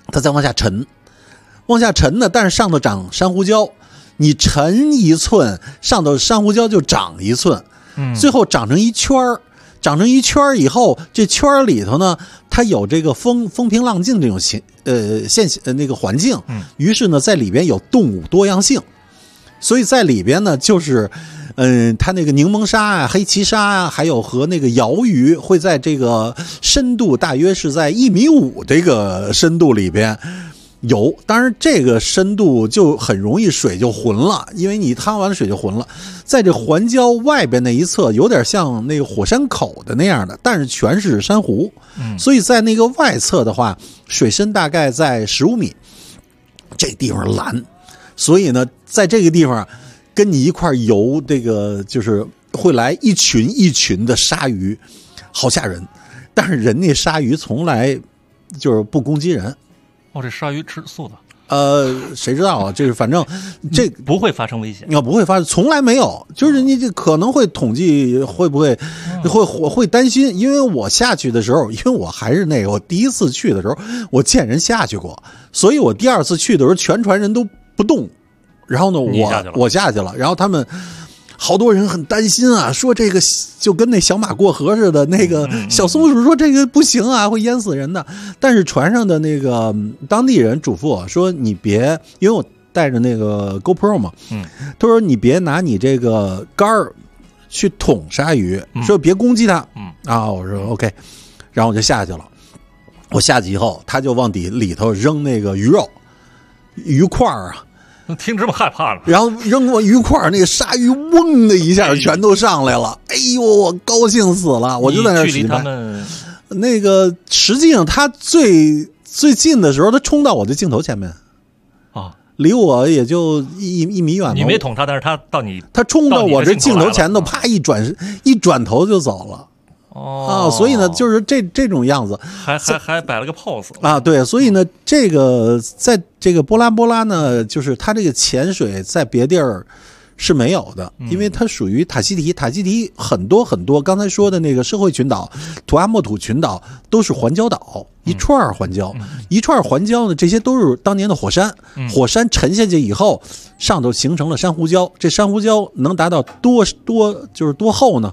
Speaker 11: 它再往下沉，往下沉呢，但是上头长珊瑚礁，你沉1寸，上头珊瑚礁就长1寸，最后长成一圈儿。长成一圈以后，这圈里头呢，它有这个风平浪静这种那个环境，于是呢，在里边有动物多样性，所以在里边呢，就是它那个柠檬鲨啊、黑鳍鲨啊，还有和那个鳐鱼会在这个深度大约是在1.5米这个深度里边游，当然这个深度就很容易水就浑了，因为你趟完水就浑了。在这环礁外边那一侧有点像那个火山口的那样的，但是全是珊瑚，所以在那个外侧的话，水深大概在15米，这地方蓝，所以呢，在这个地方跟你一块游，这个就是会来一群一群的鲨鱼，好吓人。但是人家鲨鱼从来就是不攻击人。
Speaker 7: 这鲨鱼吃素的。
Speaker 11: 谁知道啊？这个反正这
Speaker 7: 不会发生危险，
Speaker 11: 不会发生，从来没有。就是你这可能会统计会不会会担心，因为我下去的时候，因为我还是那个我第一次去的时候，我见人下去过，所以我第2次去的时候，全船人都不动，然后呢，我下去了，然后他们。好多人很担心啊，说这个就跟那小马过河似的，那个小松鼠说这个不行啊，会淹死人的。但是船上的那个当地人嘱咐我说，你别，因为我带着那个 GoPro 嘛，他说你别拿你这个竿儿去捅鲨鱼，说别攻击它。我说 OK， 然后我就下去了。我下去以后，他就往里头扔那个鱼肉、鱼块啊。
Speaker 7: 听这么害怕了，
Speaker 11: 然后扔过鱼块，那个鲨鱼嗡的一下全都上来了，哎呦，我高兴死了，我就在那儿举拍。那个实际上他最近的时候，他冲到我的镜头前面啊，离我也就一米远。
Speaker 7: 你没捅他，但是他
Speaker 11: 冲到我这镜头前头，啪一转头就走了。所以呢，就是这种样子，
Speaker 7: 还摆了个 pose
Speaker 11: 啊，对，所以呢，这个在这个波拉波拉呢，就是它这个潜水在别地儿是没有的，因为它属于塔希提很多很多，刚才说的那个社会群岛、图阿莫土群岛都是环礁岛，一串环礁呢，这些都是当年的火山，火山沉下去以后，上头形成了珊瑚礁，这珊瑚礁能达到多厚呢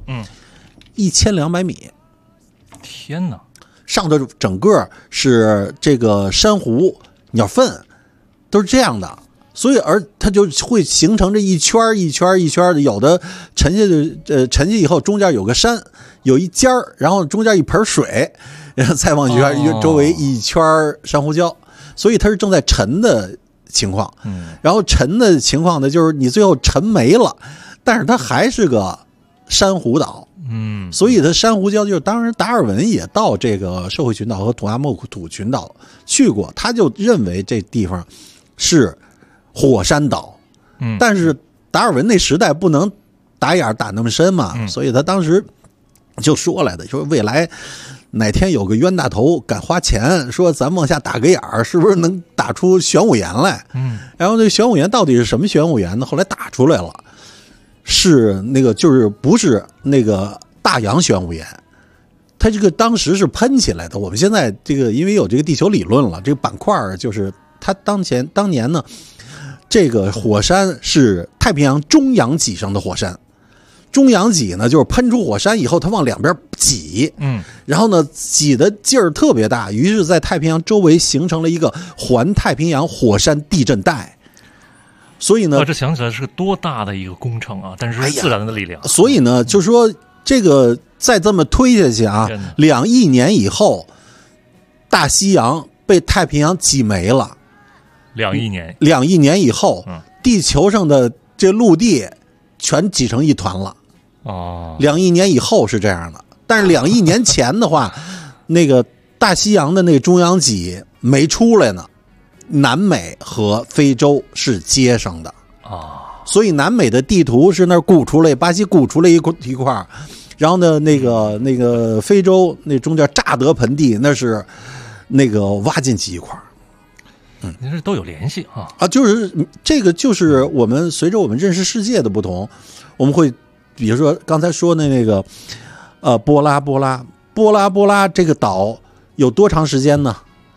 Speaker 11: ？1200米，
Speaker 7: 天哪！
Speaker 11: 上头整个是这个珊瑚、鸟粪，都是这样的，所以它就会形成这一圈一圈一圈的，有的沉下以后中间有个山，有一尖儿，然后中间一盆水，然后再往周围一圈珊瑚礁，所以它是正在沉的情况。然后沉的情况呢，就是你最后沉没了，但是它还是个珊瑚岛。所以它珊瑚礁就是，当然达尔文也到这个社会群岛和图阿莫土群岛去过，他就认为这地方是火山岛。但是达尔文那时代不能打眼打那么深嘛，所以他当时就说来的，说未来哪天有个冤大头敢花钱，说咱往下打个眼儿，是不是能打出玄武岩来？然后这玄武岩到底是什么玄武岩呢？后来打出来了。是那个，就是不是那个大洋玄武岩，它这个当时是喷起来的。我们现在这个因为有这个地球理论了，这个板块就是它当年呢，这个火山是太平洋中洋脊上的火山。中洋脊呢，就是喷出火山以后，它往两边挤，然后呢挤的劲儿特别大，于是在太平洋周围形成了一个环太平洋火山地震带。所以呢，
Speaker 7: 这想起来是个多大的一个工程啊！但是自然的力量。
Speaker 11: 所以呢，就是说这个再这么推下去啊，2亿年以后，大西洋被太平洋挤没了。2亿年以后，地球上的这陆地全挤成一团了。2亿年以后是这样的，但是2亿年前的话，那个大西洋的那个中央脊没出来呢。南美和非洲是接上的所以南美的地图是那儿鼓出来，巴西鼓出来一块，然后呢，那个非洲那中间乍得盆地那是那个挖进去一块。
Speaker 7: 您这都有联系啊！
Speaker 11: 就是这个，就是我们随着我们认识世界的不同，我们会比如说刚才说的那个波拉这个岛有多长时间呢？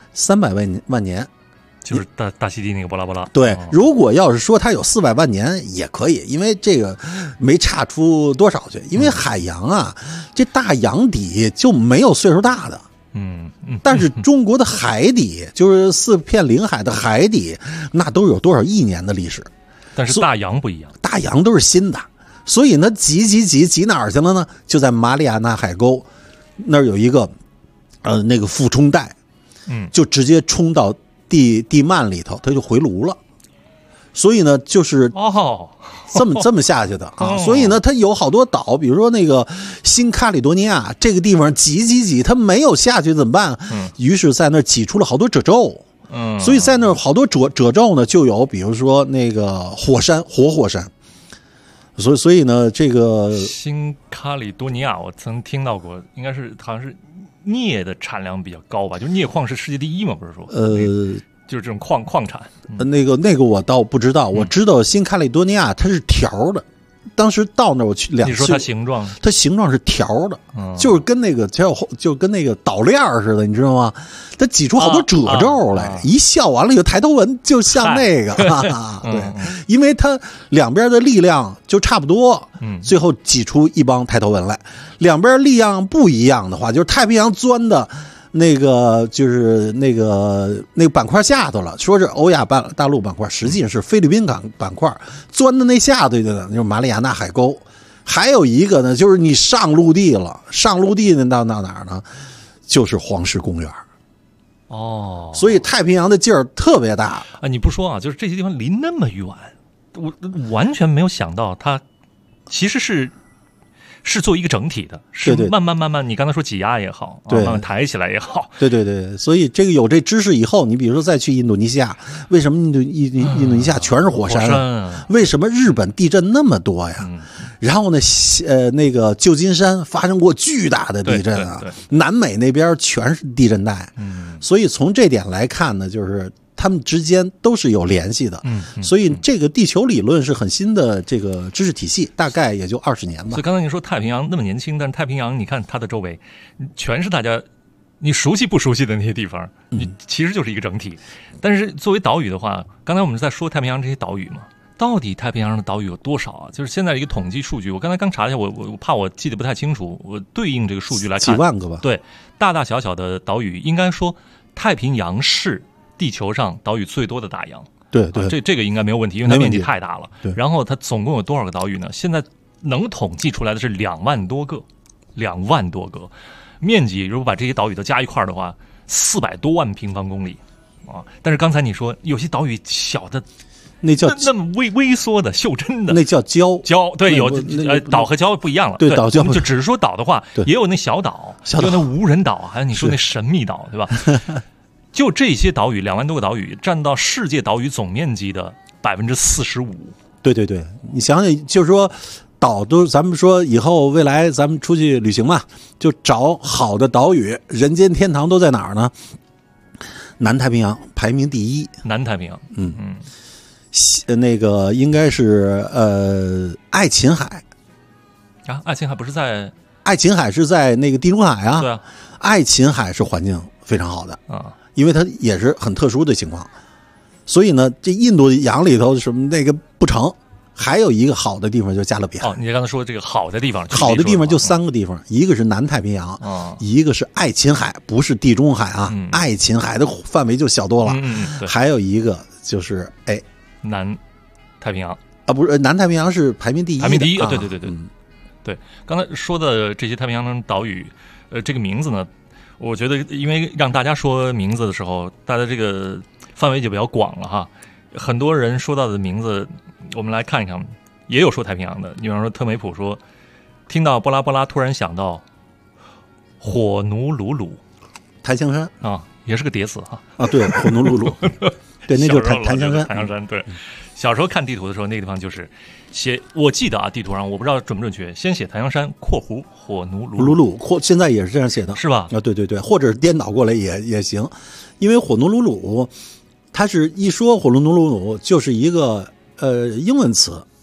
Speaker 11: 300万年。
Speaker 7: 就是大溪地那个波拉波拉。
Speaker 11: 对，如果要是说它有400万年也可以，因为这个没差出多少去。因为海洋啊，这大洋底就没有岁数大的。但是中国的海底，就是4片领海的海底，那都有多少亿年的历史。
Speaker 7: 但是大洋不一样，
Speaker 11: 大洋都是新的，所以呢，挤哪儿去了呢？就在马里亚纳海沟那儿有一个那个俯冲带，就直接冲到地幔里头，它就回炉了。所以呢，就是这么下去的啊。所以呢，它有好多岛，比如说那个新卡里多尼亚这个地方挤，它没有下去怎么办？于是在那儿挤出了好多褶皱。所以在那儿好多褶皱呢，就有比如说那个火山，活火山。所以呢，这个
Speaker 7: 新卡里多尼亚我曾听到过，应该是好像是镍的产量比较高吧？就镍矿是世界第一嘛，不是说？就是这种矿产。
Speaker 11: 那个我倒不知道，我知道新卡里多尼亚它是条的。当时到那儿我去
Speaker 7: 你说它形状？
Speaker 11: 它形状是条的，就是跟那个就跟那个岛链似的，你知道吗？它挤出好多褶皱来，一笑完了以后抬头纹就像那个，对，因为它两边的力量就差不多，最后挤出一帮抬头纹来。两边力量不一样的话，就是太平洋钻的那个就是那个板块下头了，说是欧亚大陆板块，实际上是菲律宾板块钻的那下头的，就是马里亚纳海沟。还有一个呢，就是你上陆地了，上陆地呢到哪儿呢？就是黄石公园。所以太平洋的劲儿特别大
Speaker 7: 啊！你不说啊，就是这些地方离那么远，我完全没有想到它其实是做一个整体的，是慢慢，你刚才说挤压也好，慢慢抬起来也好，
Speaker 11: 对，所以这个有这知识以后，你比如说再去印度尼西亚，为什么印度尼西亚全是火山？为什么日本地震那么多呀？然后呢，那个旧金山发生过巨大的地震啊，南美那边全是地震带，所以从这点来看呢，就是他们之间都是有联系的，所以这个地球理论是很新的这个知识体系，大概也就20年吧。
Speaker 7: 所以刚才你说太平洋那么年轻，但是太平洋你看它的周围全是大家你熟悉不熟悉的那些地方，你其实就是一个整体。但是作为岛屿的话，刚才我们在说太平洋这些岛屿嘛，到底太平洋上的岛屿有多少啊？就是现在一个统计数据，我刚才刚查一下，我怕我记得不太清楚，我对应这个数据来看，
Speaker 11: 几万个吧。
Speaker 7: 对，大大小小的岛屿，应该说太平洋是地球上岛屿最多的大洋。
Speaker 11: 对，
Speaker 7: 这个应该没有问题，因为它面积太大了。对，然后它总共有多少个岛屿呢？现在能统计出来的是2万多个，2万多个。面积如果把这些岛屿都加一块的话，400多万平方公里啊！但是刚才你说有些岛屿小的。
Speaker 11: 那叫
Speaker 7: 那么微缩的袖珍的，
Speaker 11: 那叫礁。
Speaker 7: 对，有岛和礁不一样了。
Speaker 11: 对，岛礁
Speaker 7: 就只是说岛的话，也有那小岛，有那无人岛，还有你说那神秘岛，对吧？就这些岛屿，2万多个岛屿，占到世界岛屿总面积的45%。
Speaker 11: 对，你想想，就是说岛都，咱们说以后未来咱们出去旅行嘛，就找好的岛屿，人间天堂都在哪儿呢？南太平洋排名第一。
Speaker 7: 南太平洋，
Speaker 11: 那个应该是爱琴海
Speaker 7: 啊，爱琴海不是在？
Speaker 11: 爱琴海是在那个地中海啊。
Speaker 7: 对啊，
Speaker 11: 爱琴海是环境非常好的
Speaker 7: 啊，
Speaker 11: 因为它也是很特殊的情况，所以呢，这印度洋里头什么那个不成。还有一个好的地方就是加勒比海。
Speaker 7: 你刚才说这个好的地方，
Speaker 11: 好的地方就3个地方，一个是南太平洋，一个是爱琴海，不是地中海啊，爱琴海的范围就小多了。还有一个就是
Speaker 7: 南太平洋
Speaker 11: 啊，不是南太平洋是排名第一，
Speaker 7: 排名第一啊，对，对。刚才说的这些太平洋岛屿，这个名字呢，我觉得因为让大家说名字的时候，大家这个范围就比较广了哈。很多人说到的名字，我们来看一看，也有说太平洋的。比方说特梅普说，听到波拉波拉，突然想到火奴鲁鲁，
Speaker 11: 檀香山
Speaker 7: 啊，也是个叠词哈。
Speaker 11: 啊，对，火奴鲁鲁，对，那就是檀香山。
Speaker 7: 檀香山，对。小时候看地图的时候，那个地方就是写，我记得啊，地图上我不知道准不准确，先写檀香山（括弧火奴鲁鲁），
Speaker 11: 现在也是这样写的，
Speaker 7: 是吧？
Speaker 11: 啊，对，或者是颠倒过来也行，因为火奴鲁鲁，它是一说火奴鲁鲁就是一个英文词，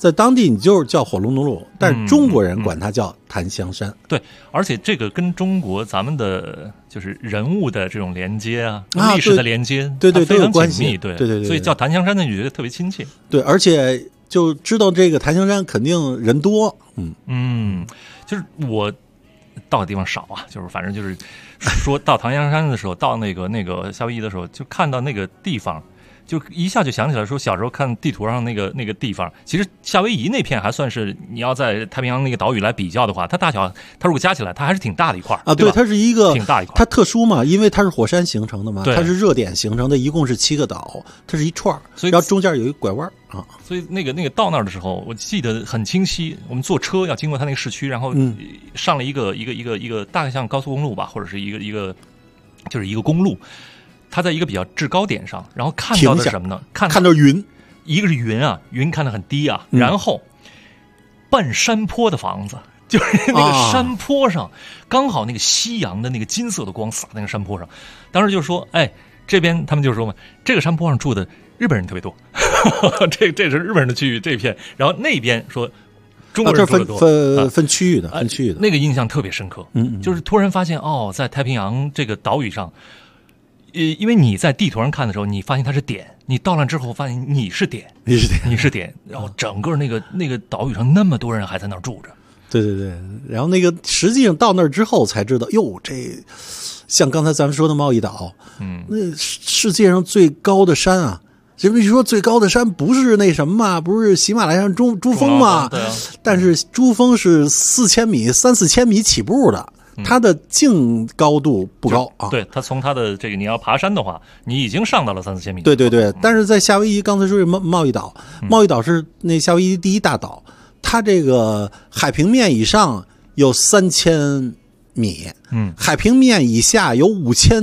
Speaker 11: 在当地你就是叫火龙路，但是中国人管它叫檀香山。
Speaker 7: 对，而且这个跟中国咱们的就是人物的这种连接啊，历史的连接，
Speaker 11: 对对
Speaker 7: 非常
Speaker 11: 关系，
Speaker 7: 紧密，对
Speaker 11: 对对，
Speaker 7: 所以叫檀香山的你觉得特别亲切。
Speaker 11: 对，而且就知道这个檀香山肯定人多，
Speaker 7: 就是我到的地方少啊，就是反正就是说到檀香山的时候，到那个夏威夷的时候，就看到那个地方。就一下就想起来说，小时候看地图上那个地方，其实夏威夷那片还算是你要在太平洋那个岛屿来比较的话，它大小它如果加起来，它还是挺大的一块
Speaker 11: 啊。对，它是一个
Speaker 7: 挺大一块，
Speaker 11: 它特殊嘛，因为它是火山形成的嘛，
Speaker 7: 它
Speaker 11: 是热点形成的，一共是7个岛，它是一串，
Speaker 7: 所以
Speaker 11: 然后中间有一拐弯啊。
Speaker 7: 所以那个到那儿的时候，我记得很清晰，我们坐车要经过它那个市区，然后上了一个大概像高速公路吧，或者是一个就是一个公路。他在一个比较制高点上，然后看到的什么呢？看
Speaker 11: 到云，
Speaker 7: 一个是云啊，云看得很低啊，然后半山坡的房子，就是那个山坡上，刚好那个夕阳的那个金色的光洒在那个山坡上。当时就说，哎，这边他们就说嘛，这个山坡上住的日本人特别多，这是日本人的区域这一片，然后那边说中国人住的多，
Speaker 11: 分区域的，分区域的，
Speaker 7: 那个印象特别深刻。就是突然发现在太平洋这个岛屿上。因为你在地图上看的时候，你发现它是点，你到了之后发现你是点，然后整个那个岛屿上那么多人还在那儿住着。
Speaker 11: 对对对，然后那个实际上到那儿之后才知道，哟，这像刚才咱们说的贸易岛，那世界上最高的山啊，这不是说最高的山不是那什么嘛，不是喜马拉雅山珠峰嘛？
Speaker 7: 对啊，
Speaker 11: 但是珠峰是3-4千米起步的。它的净高度不高啊，
Speaker 7: 对，它从它的这个你要爬山的话，你已经上到了3-4千米。
Speaker 11: 对对对，但是在夏威夷，刚才说是贸易岛，贸易岛是那夏威夷第一大岛，它这个海平面以上有3000米，海平面以下有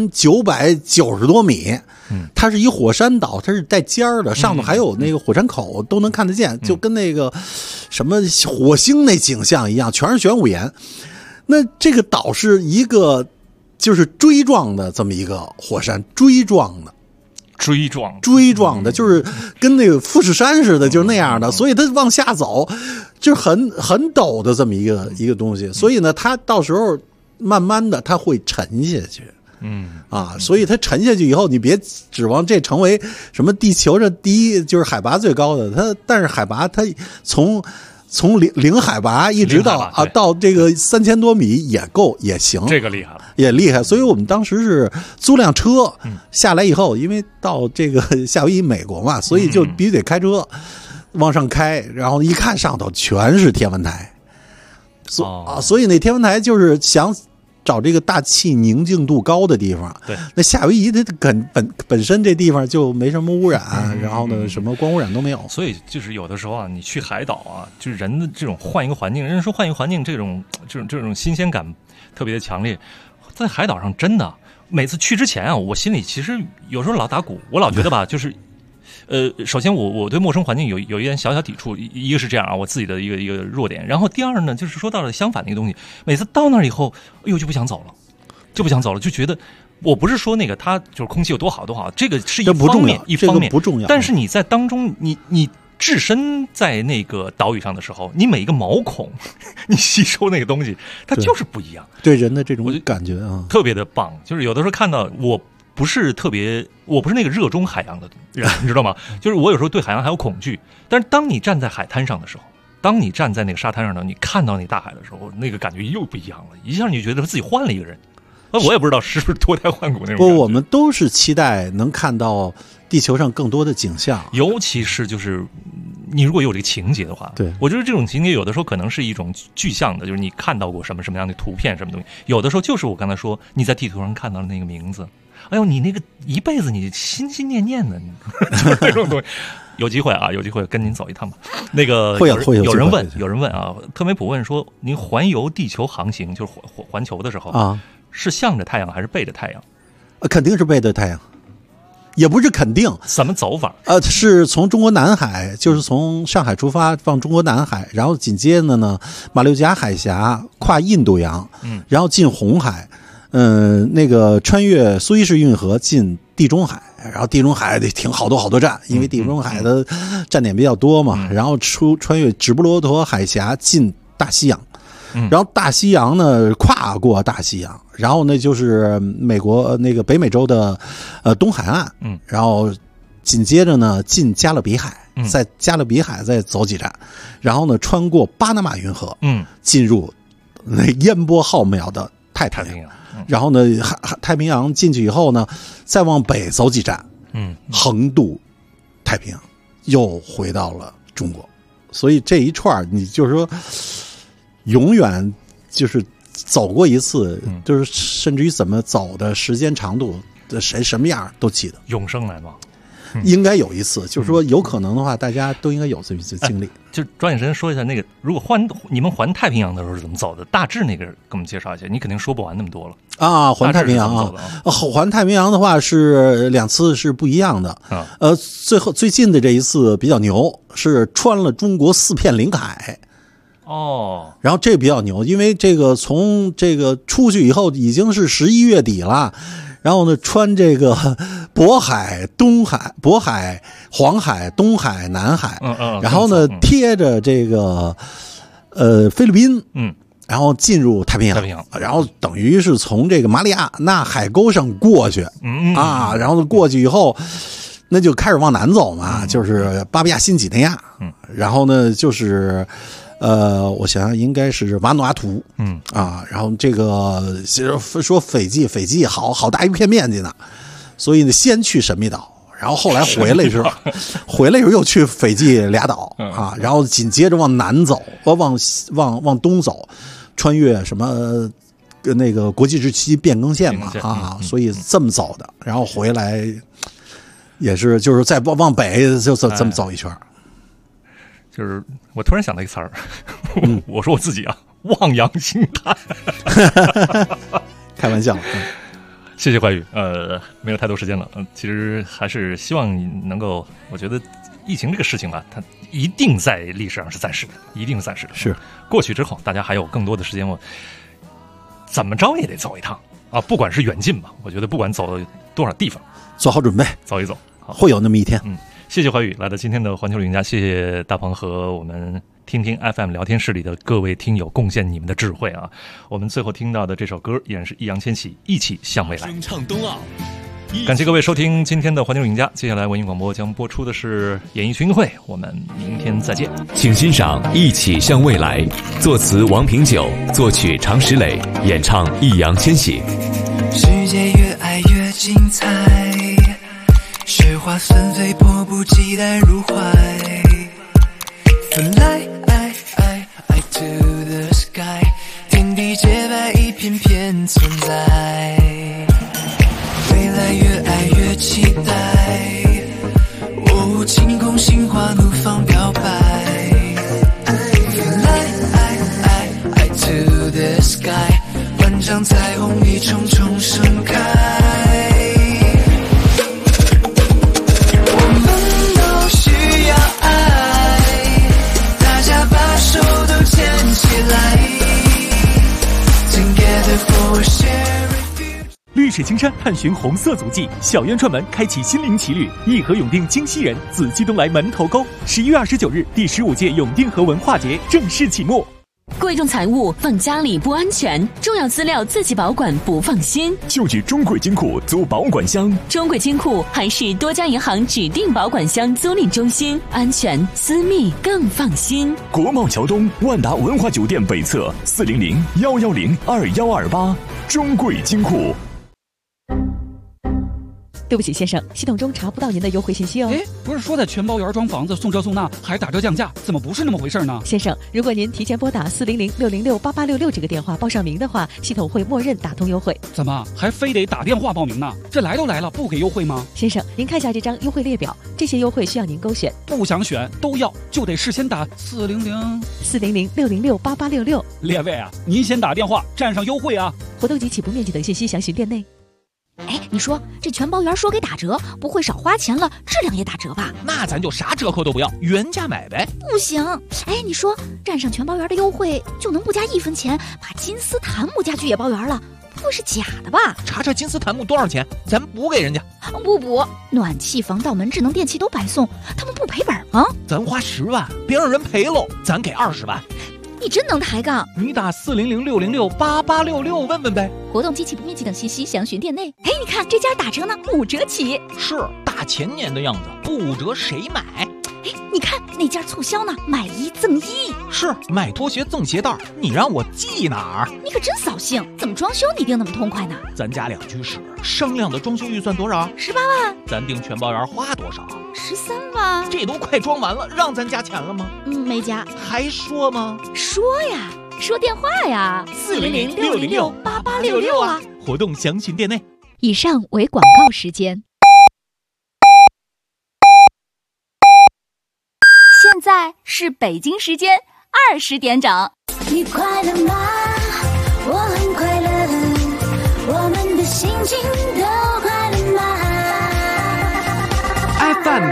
Speaker 11: 5990多米，它是一火山岛，它是带尖儿的，上头还有那个火山口，都能看得见，就跟那个什么火星那景象一样，全是玄武岩。那这个岛是一个就是锥状的这么一个火山，锥状的，就是跟那个富士山似的，就是那样的，所以它往下走就是很陡的这么一个东西，所以呢，它到时候慢慢的它会沉下去。所以它沉下去以后，你别指望这成为什么地球上第一就是海拔最高的，但是海拔它从零海拔一直到这个3000多米也行，
Speaker 7: 这个厉害了，
Speaker 11: 也厉害。所以我们当时是租辆车下来以后，因为到这个夏威夷美国嘛，所以就必须得开车往上开，然后一看上头全是天文台，所以那天文台就是想找这个大气宁静度高的地方。
Speaker 7: 对，
Speaker 11: 那夏威夷它本身这地方就没什么污染，然后呢，什么光污染都没有。
Speaker 7: 所以就是有的时候啊，你去海岛啊，就是人的这种换一个环境，人说换一个环境，这种新鲜感特别的强烈。在海岛上真的，每次去之前啊，我心里其实有时候老打鼓，我老觉得吧，就是。首先我对陌生环境有一点小抵触，一个是这样啊，我自己的一个弱点。然后第二呢，就是说到了相反的一个东西，每次到那儿以后，哎呦就不想走了，就觉得我不是说那个它就是空气有多好，这个是一方面，
Speaker 11: 不重要。
Speaker 7: 但是你在当中，你置身在那个岛屿上的时候，你每一个毛孔，你吸收那个东西，它就是不一样。
Speaker 11: 对人的这种感觉啊，
Speaker 7: 特别的棒。就是有的时候看到我不是那个热衷海洋的人，你知道吗？就是我有时候对海洋还有恐惧，但是当你站在海滩上的时候，当你站在那个沙滩上呢，你看到那大海的时候，那个感觉又不一样了，一下你就觉得自己换了一个人。我也不知道是不是脱胎换骨那种感觉。
Speaker 11: 我们都是期待能看到地球上更多的景象，
Speaker 7: 尤其是就是你如果有这个情节的话，
Speaker 11: 对，
Speaker 7: 我觉得这种情节有的时候可能是一种具象的，就是你看到过什么样的图片，什么东西，有的时候就是我刚才说你在地图上看到的那个名字。哎呦，你那个一辈子你心心念念的，就是这种东西。有机会跟您走一趟吧。那个有人问啊，特梅普问说，您环游地球航行，就是环球的时候
Speaker 11: 啊，
Speaker 7: 是向着太阳还是背着太阳？
Speaker 11: 肯定是背着太阳，也不是肯定。
Speaker 7: 怎么走法？
Speaker 11: 是从中国南海，就是从上海出发往中国南海，然后紧接着呢，马六甲海峡跨印度洋，然后进红海。那个穿越苏伊士运河进地中海， 然后地中海得停好多站，因为地中海的站点比较多嘛。然后穿越直布罗陀海峡进大西洋，然后大西洋呢跨过大西洋，然后呢就是美国那个北美洲的东海岸，然后紧接着呢进加勒比海，在加勒比海再走几站，然后呢穿过巴拿马运河，进入那烟波浩渺的太平洋。然后呢，太平洋进去以后呢，再往北走几站，横渡太平洋，又回到了中国。所以这一串你就是说，永远就是走过一次，就是甚至于怎么走的时间长度，谁什么样都记得，
Speaker 7: 永生难忘。
Speaker 11: 应该有一次，就是说有可能的话，大家都应该有这一次经历。
Speaker 7: 就抓紧时间说一下那个，如果你们环太平洋的时候是怎么走的？大致那个给我们介绍一下，你肯定说不完那么多了
Speaker 11: 啊。环太平洋啊，环太平洋的话是2次是不一样的。最近的这一次比较牛，是穿了中国4片领海。
Speaker 7: 哦，
Speaker 11: 然后这比较牛，因为这个从这个出去以后已经是11月底了。然后呢，穿这个渤海、黄海、东海、南海，然后呢贴着这个菲律宾，然后进入太平洋，然后等于是从这个马里亚纳海沟上过去，然后过去以后，那就开始往南走嘛，就是巴布亚新几内亚，然后呢就是。我想想应该是瓦努阿图，然后这个说斐济好大一片面积呢，所以呢先去神秘岛，然后后来回来时候又去斐济俩岛啊，然后紧接着往南走，往东走，穿越什么那个国际日期变更线嘛所以这么走的，然后回来也是就是再往北就这么走一圈。
Speaker 7: 就是我突然想到一个词儿，我说我自己啊，望洋兴叹，
Speaker 11: 开玩笑。
Speaker 7: 谢谢怀宇，没有太多时间了，其实还是希望能够，我觉得疫情这个事情吧，它一定在历史上是暂时的，一定是暂时的。
Speaker 11: 是
Speaker 7: 过去之后，大家还有更多的时间，我怎么着也得走一趟啊，不管是远近吧，我觉得不管走多少地方，
Speaker 11: 做好准备，
Speaker 7: 走一走，
Speaker 11: 会有那么一天。
Speaker 7: 谢谢怀宇来到今天的环球旅行家，谢谢大鹏和我们听听 FM 聊天室里的各位听友贡献你们的智慧啊！我们最后听到的这首歌依然是易烊千玺《一起向未来》。
Speaker 12: 唱冬奥，
Speaker 7: 感谢各位收听今天的环球旅行家，接下来文艺广播将播出的是演艺群英会，我们明天再见。
Speaker 17: 请欣赏《一起向未来》，作词王平久，作曲常石磊，演唱易烊千玺。
Speaker 10: 世界越爱越精彩，雪花纷飞，迫不及待入怀。Fly to the sky， 天地洁白，一片片存在。未来越爱越期待，晴空心花怒放表白。Fly to the sky， 万丈彩虹一重重盛开。
Speaker 12: 绿水青山，探寻红色足迹。小渊串门，开启心灵奇旅。义和永定京西人，紫金东来门头沟。11月29日，第15届永定河文化节正式启幕。
Speaker 18: 贵重财物放家里不安全，重要资料自己保管不放心，
Speaker 12: 就去中贵金库租保管箱。
Speaker 18: 中贵金库还是多家银行指定保管箱租赁中心，安全私密更放心。
Speaker 12: 国贸桥东万达文华酒店北侧400-110-2128，中贵金库。
Speaker 15: 对不起，先生，系统中查不到您的优惠信息哦。
Speaker 19: 哎，不是说在全包园装房子送这送那还打折降价，怎么不是那么回事呢？
Speaker 15: 先生，如果您提前拨打400-606-8866这个电话报上名的话，系统会默认打通优惠。
Speaker 19: 怎么还非得打电话报名呢？这来都来了，不给优惠吗？
Speaker 15: 先生，您看一下这张优惠列表，这些优惠需要您勾选。
Speaker 19: 不想选都要，就得事先打
Speaker 15: 400-606-8866。
Speaker 19: 列位啊，您先打电话占上优惠啊！
Speaker 15: 活动及起步面积等信息详询店内。
Speaker 1: 哎，你说这全包园说给打折，不会少花钱了，质量也打折吧？
Speaker 20: 那咱就啥折扣都不要，原价买呗。
Speaker 1: 不行，哎，你说占上全包园的优惠，就能不加1分钱把金丝檀木家具也包圆了，
Speaker 15: 不会是假的吧？
Speaker 20: 查查金斯坦姆多少钱，咱补给人家。
Speaker 15: 不，暖气、防盗门、智能电器都白送，他们不赔本吗？
Speaker 20: 咱花10万，别让人赔喽，咱给20万。
Speaker 15: 你真能抬杠！
Speaker 20: 你打400-606-8866问问呗。
Speaker 1: 活动机器不密集等信息详询店内。哎，你看这家打折呢，5折起。
Speaker 20: 是大前年的样子，不5折谁买？
Speaker 1: 哎，你看那家促销呢，买1赠1。
Speaker 20: 是买拖鞋赠鞋带，你让我记哪儿？
Speaker 1: 你可真扫兴！怎么装修你定那么痛快呢？
Speaker 20: 咱家2居室，商量的装修预算多少
Speaker 1: ？18万。
Speaker 20: 咱订全包员花多少
Speaker 1: ？13万。
Speaker 20: 这都快装完了，让咱加钱了吗？
Speaker 1: 没加。
Speaker 20: 还说吗？
Speaker 1: 说呀，说电话呀，400-606-8866啊。
Speaker 20: 活动详询店内。
Speaker 1: 以上为广告时间。
Speaker 8: 现在是北京时间20点整。
Speaker 2: 你快乐吗？我很快乐，我们的心情都快乐吗
Speaker 3: ？FM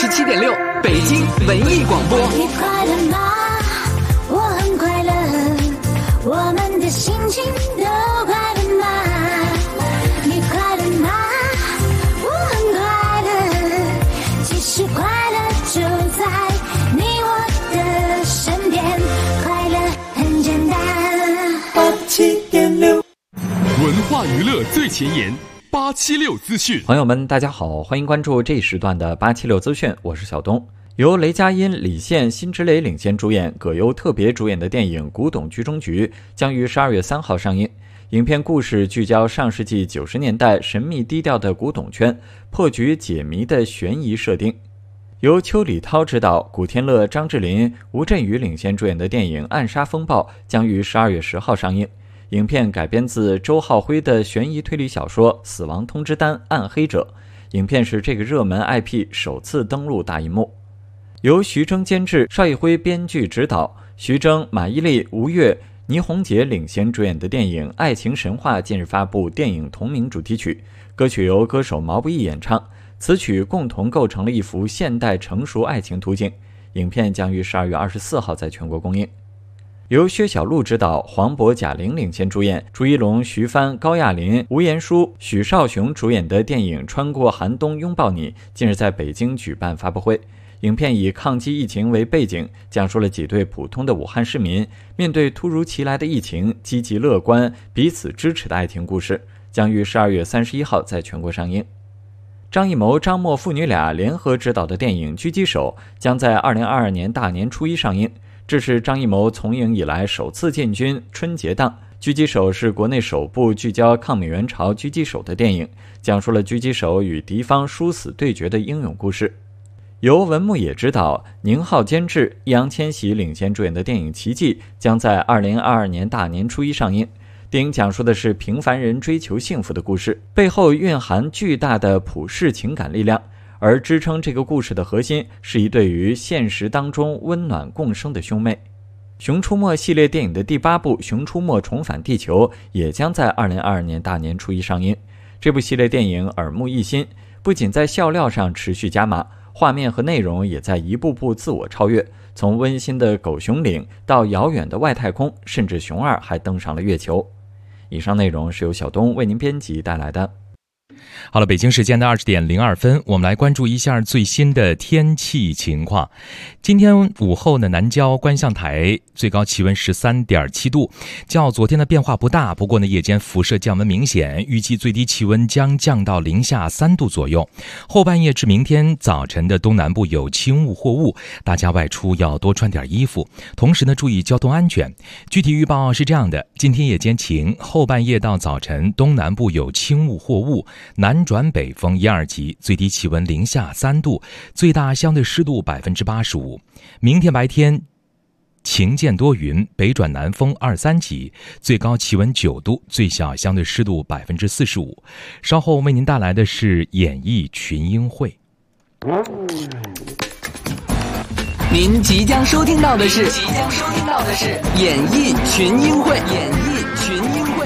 Speaker 3: 87.6，北京文艺广播。
Speaker 2: 你快乐吗？我很快乐，我们的心情都快乐吗？你快乐吗？我很快乐，其实快乐就在你我的身边，快乐很简单。87.6，
Speaker 12: 文化娱乐最前沿，876资讯。
Speaker 4: 朋友们，大家好，欢迎关注这一时段的876资讯，我是小东。由雷佳音、李现、辛芷蕾领衔主演，葛优特别主演的电影《古董局中局》将于12月3号上映。影片故事聚焦上世纪90年代神秘低调的古董圈，破局解谜的悬疑设定。由邱礼涛执导，古天乐、张智霖、吴镇宇领衔主演的电影《暗杀风暴》将于12月10号上映。影片改编自周浩辉的悬疑推理小说《死亡通知单：暗黑者》，影片是这个热门 IP 首次登陆大银幕。由徐峥监制，邵艺辉编剧执导，徐峥、马伊琍、吴越、倪虹洁领衔主演的电影《爱情神话》近日发布电影同名主题曲，歌曲由歌手毛不易演唱，此曲共同构成了一幅现代成熟爱情图景。影片将于12月24号在全国公映。由薛晓路执导，黄渤、贾玲领衔主演，朱一龙、徐帆、高亚麟、吴彦姝、许绍雄主演的电影《穿过寒冬拥抱你》近日在北京举办发布会。影片以抗击疫情为背景，讲述了几对普通的武汉市民面对突如其来的疫情，积极乐观、彼此支持的爱情故事，将于12月31号在全国上映。张艺谋、张默父女俩联合执导的电影《狙击手》将在2022年大年初1上映，这是张艺谋从影以来首次进军春节档。狙击手是国内首部聚焦抗美援朝狙击手的电影，讲述了狙击手与敌方殊死对决的英勇故事。由文牧野执导，宁浩监制，易烊千玺领衔主演的电影《奇迹》将在2022年大年初1上映。电影讲述的是平凡人追求幸福的故事，背后蕴含巨大的普世情感力量，而支撑这个故事的核心是一对于现实当中温暖共生的兄妹。熊出没系列电影的第8部《熊出没重返地球》也将在2022年大年初1上映。这部系列电影耳目一新，不仅在笑料上持续加码，画面和内容也在一步步自我超越，从温馨的狗熊岭到遥远的外太空，甚至熊二还登上了月球。以上内容是由小东为您编辑带来的。
Speaker 17: 好了，北京时间的20点02分，我们来关注一下最新的天气情况。今天午后呢，南郊观象台最高气温13.7度，较昨天的变化不大，不过呢，夜间辐射降温明显，预计最低气温将降到零下3度左右。后半夜至明天早晨的东南部有轻雾或雾，大家外出要多穿点衣服，同时呢，注意交通安全。具体预报是这样的：今天夜间晴，后半夜到早晨东南部有轻雾或雾，南转北风1、2级，最低气温零下3度，最大相对湿度85%。明天白天晴间多云，北转南风2、3级，最高气温9度，最小相对湿度45%。稍后为您带来的是演艺群英会。
Speaker 3: 您即将收听到的是演艺群英会。